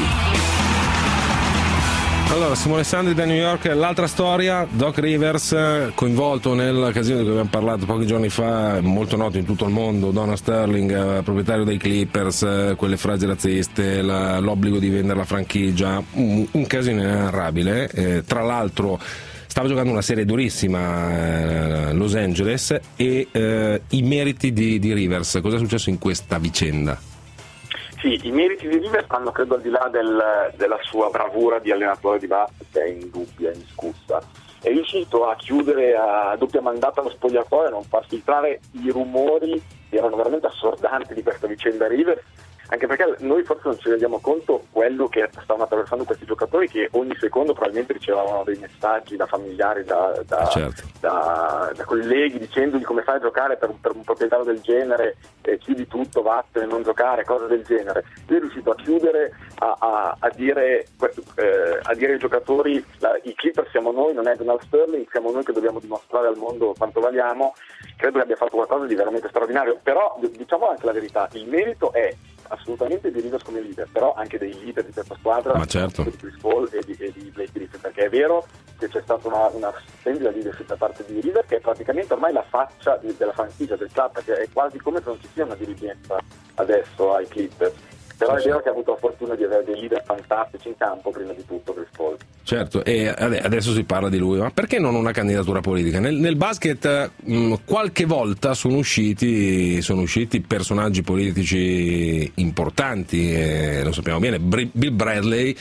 Allora, Simone Sandri da New York, l'altra storia, Doc Rivers coinvolto nel casino di cui abbiamo parlato pochi giorni fa, molto noto in tutto il mondo, Donald Sterling, proprietario dei Clippers, quelle frasi razziste, l'obbligo di vendere la franchigia, un casino inenarrabile, tra l'altro stava giocando una serie durissima Los Angeles e i meriti di Rivers, cosa è successo in questa vicenda? Sì, i meriti di Rivers vanno credo al di là della sua bravura di allenatore di basket, che è indubbia, indiscussa. È riuscito a chiudere a doppia mandata lo spogliatoio, a non far filtrare i rumori che erano veramente assordanti di questa vicenda Rivers, anche perché noi forse non ci rendiamo conto quello che stavano attraversando questi giocatori, che ogni secondo probabilmente ricevavano dei messaggi da familiari, da colleghi dicendogli come fai a giocare per un proprietario del genere, chiudi tutto, vattene, non giocare, cose del genere. Lui è riuscito a chiudere, a dire ai giocatori i Clippers siamo noi, non è Donald Sterling, siamo noi che dobbiamo dimostrare al mondo quanto valiamo. Credo che abbia fatto qualcosa di veramente straordinario, però diciamo anche la verità, il merito è assolutamente di Rivers come leader, però anche dei leader di questa squadra, certo, di Chris Paul e di Blake Griffin, perché è vero che c'è stata una splendida leadership da parte di Rivers, che è praticamente ormai la faccia della franchigia, del club, che è quasi come se non ci sia una dirigenza adesso ai Clippers. Però è vero che ha avuto la fortuna di avere dei leader fantastici in campo, prima di tutto Chris Paul. Certo, e adesso si parla di lui, ma perché non una candidatura politica? Nel basket qualche volta sono usciti personaggi politici importanti, lo sappiamo bene, Bill Bradley,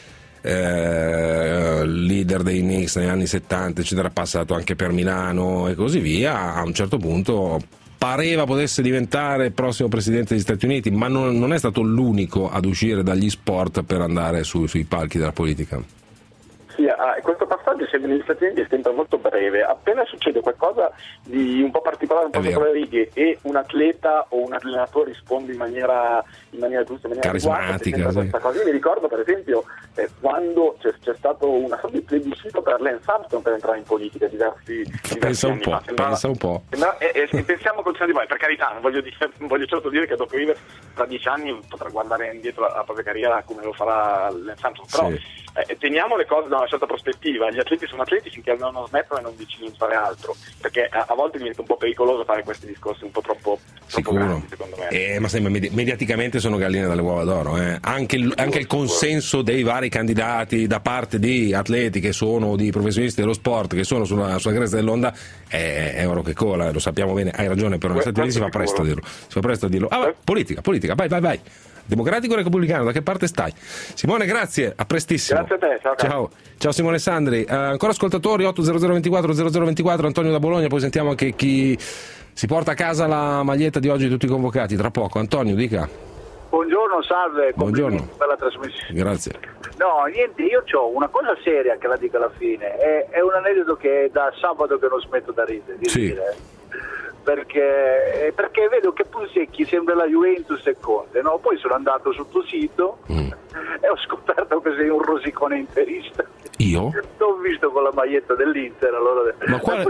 leader dei Knicks negli anni 70, eccetera, passato anche per Milano e così via, a un certo punto pareva potesse diventare il prossimo presidente degli Stati Uniti, ma non è stato l'unico ad uscire dagli sport per andare sui palchi della politica. Sì, questo passaggio negli Stati Uniti è sempre molto breve. Appena succede qualcosa di un po' particolare, un po' sopra le righe, e un atleta o un allenatore risponde in maniera giusta, in maniera carismatica, questa cosa. Io mi ricordo per esempio quando c'è stato una sorta di plebiscito per Lance Armstrong per entrare in politica diversi anni fa. Pensa un po'. E pensiamo col senno di poi, per carità, non voglio certo dire che dopo Rivers tra 10 anni potrà guardare indietro la propria carriera come lo farà Lance Armstrong, però teniamo le cose da una certa prospettiva. Gli atleti sono atleti finché non smettono e non decidono di fare altro, perché a volte diventa un po' pericoloso fare questi discorsi un po' troppo grandi, secondo me. Ma sembra mediaticamente sono galline dalle uova d'oro, anche il consenso dei vari candidati da parte di atleti che sono di professionisti dello sport, che sono sulla cresta dell'onda, è oro che cola, lo sappiamo bene. Hai ragione, però negli Stati Uniti si fa presto a dirlo. Politica, vai. Democratico o repubblicano, da che parte stai? Simone, grazie, a prestissimo. Grazie a te, ciao Simone Sandri. Ancora ascoltatori, 80024 Antonio da Bologna, poi sentiamo anche chi si porta a casa la maglietta di oggi di tutti i convocati, tra poco. Antonio, dica. Buongiorno, salve. Buongiorno. Per la trasmissione. Grazie. No, niente, io ho una cosa seria che la dico alla fine, è un aneddoto che è da sabato che non smetto da ridere. Perché vedo che Pusecchi sembra la Juventus e Conte, no? Poi sono andato sul tuo sito e ho scoperto che sei un rosicone interista. Io? T'ho visto con la maglietta dell'Inter, allora ma quale?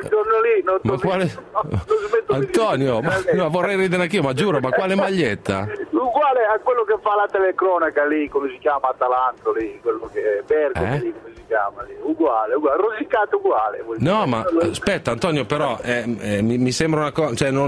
Antonio, vorrei ridere anch'io, ma giuro, ma quale maglietta? Uguale a quello che fa la telecronaca lì, come si chiama, Atalanto lì, quello che è Bergomi lì, come si chiama lì, uguale, rosicato uguale. No, ma aspetta Antonio, però mi sembra una cosa, cioè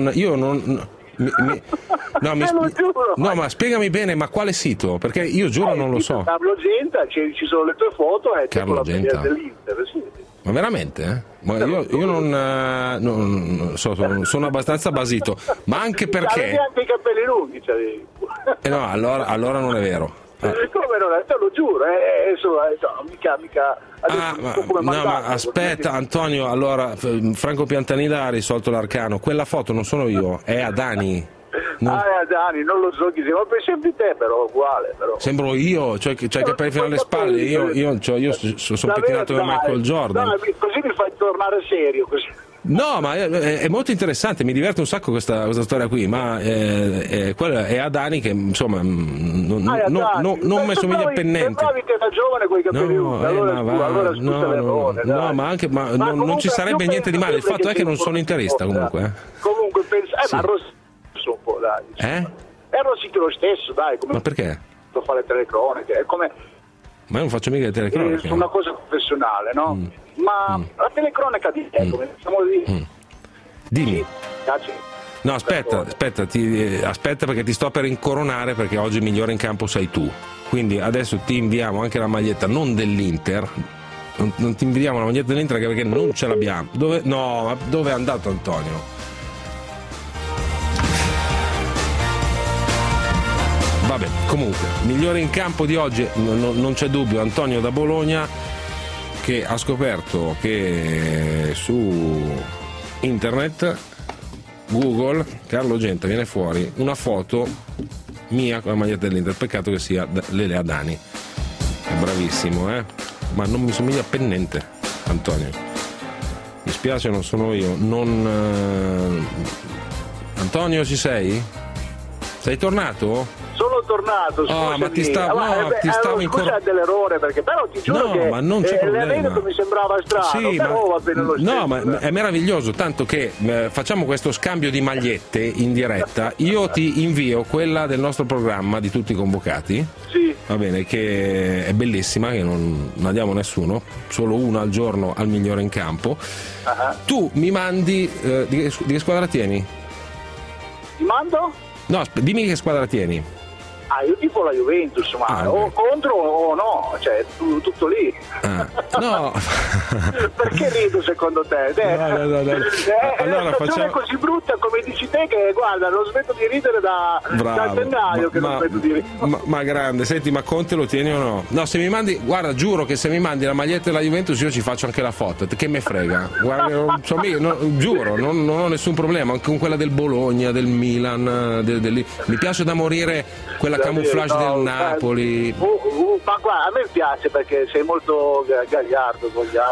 no, ma spiegami bene, ma quale sito? Perché io giuro non lo so. Carlo Genta, ci sono le tue foto e c'è la bandiera dell'Inter, sì. Ma veramente? Ma io non so, sono abbastanza basito, ma anche perché avevi anche i capelli lunghi, c'avevi. No, allora non è vero. Come non, te lo giuro, mica ma aspetta Antonio, allora Franco Piantanilla ha risolto l'arcano, quella foto non sono io, è Adani. Dani, non lo so chi sei, ma per sembri te però, uguale però. Sembro io, cioè che c'hai capelli fino alle spalle, io sono pettinato da Michael Jordan. Dai, così mi fai tornare serio così. No, ma è molto interessante, mi diverte un sacco questa storia qui, ma quella è Adani che insomma non mi somiglia a Pennente. Sembravi te da giovane con i capelli lunghi, allora ma anche non ci sarebbe niente di male, il fatto è che non sono interista comunque. Comunque ma Rossi un po', dai. È Rossi lo stesso, dai, come. Ma perché? Devo fare telecronache, è come. Ma io non faccio mica le telecronache. È una cosa professionale, no? Ma la telecronaca di te, come diciamo di. Dimmi. No, aspetta perché ti sto per incoronare, perché oggi il migliore in campo sei tu. Quindi adesso ti inviamo anche la maglietta, non dell'Inter. Non ti invidiamo la maglietta dell'Inter perché non ce l'abbiamo. Dove è andato Antonio? Vabbè, comunque, migliore in campo di oggi non c'è dubbio, Antonio da Bologna, che ha scoperto che su internet, Google, Carlo Genta, viene fuori una foto mia con la maglietta dell'Inter. Peccato che sia Lele Adani. È bravissimo, ma non mi somiglia a Pennente, Antonio. Mi spiace, non sono io. Antonio, ci sei? Sei tornato? Sono tornato, scusami. Ma ti stavo scusa dell'errore, perché però ti giuro che ma non c'è l'evento mi sembrava strano, però va bene lo stesso. No, ma è meraviglioso, tanto che facciamo questo scambio di magliette in diretta. Io ti invio quella del nostro programma di tutti i convocati. Sì. Va bene, che è bellissima, che non diamo nessuno, solo una al giorno al migliore in campo. Tu mi mandi di che squadra tieni? Ti mando? No, dimmi che squadra tieni. Io tipo la Juventus, ma o contro o no, cioè tutto lì. No. Perché rido secondo te? No. È una stagione così brutta come dici te che guarda, non smetto di ridere da gennaio che non smetto di ridere. Ma grande, senti, ma Conte lo tieni o no? No, se mi mandi, guarda, giuro che se mi mandi la maglietta della Juventus io ci faccio anche la foto, che me frega. Guarda, giuro, non ho nessun problema, anche con quella del Bologna, del Milan, mi piace da morire quella camouflage del Napoli. Ma guarda, a me piace perché sei molto gagliardo,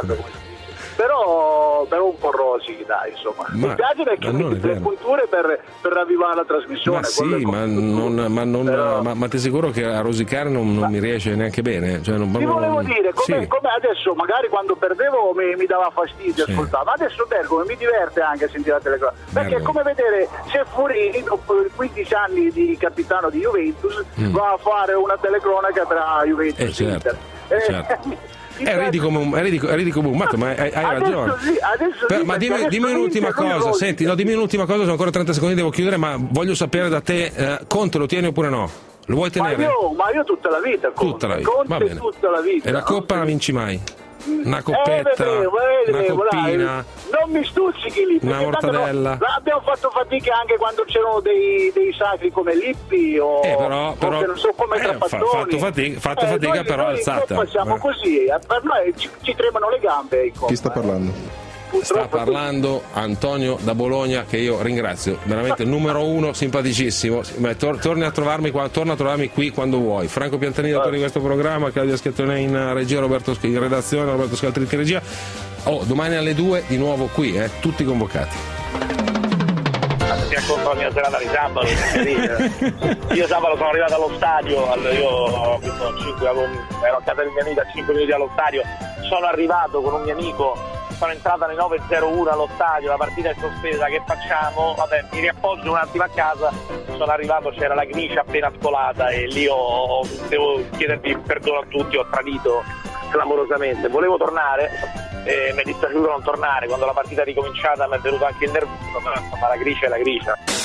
però un po' rosichi, dai, insomma. Mi piace perché le punture per ravvivare la trasmissione. Ma sì, ma ti assicuro che a rosicare non mi riesce neanche bene. Cioè, ti volevo dire, come adesso magari quando perdevo mi dava fastidio ascoltare, ma adesso come mi diverte anche a sentire la telecronaca, perché è come vedere se Furini dopo 15 anni di capitano di Juventus va a fare una telecronaca tra Juventus e Inter. Ridi come un matto, ma hai ragione. Ma dimmi un'ultima cosa, senti, dimmi un'ultima cosa, sono ancora 30 secondi, devo chiudere, ma voglio sapere da te, Conte lo tieni oppure no? Lo vuoi tenere? Ma io tutta la vita, Conte, va bene. Tutta la vita. E la coppa la vinci mai? Una coppetta, una coppina, non mi stuzzichi lì, una mortadella. Abbiamo fatto fatica anche quando c'erano dei sacri come Lippi o però non so come Trapattoni. Fatto fatica però alzata. Noi facciamo così, per noi ci tremano le gambe. Chi sta parlando? Sta parlando Antonio da Bologna, che io ringrazio, veramente numero uno, simpaticissimo. Torna a trovarmi qui quando vuoi. Franco Piantanini, autore di questo programma, Claudia Schiattone in regia, Roberto in redazione, Roberto Scaltritti in regia. Domani alle 2 di nuovo qui, tutti convocati. Si accorpa la mia serata di sabato. Io sabato sono arrivato allo stadio, io ero a casa del mio amico a 5 minuti allo stadio, sono arrivato con un mio amico. Sono entrata alle 9.01 allo stadio, la partita è sospesa, che facciamo? Vabbè, mi riappoggio un attimo a casa, sono arrivato, c'era la Gnicia appena scolata e lì devo chiedervi perdono a tutti, ho tradito clamorosamente. Volevo tornare, mi è dispiaciuto non tornare, quando la partita è ricominciata mi è venuto anche il nervoso, però insomma la Gnicia è la Gnicia.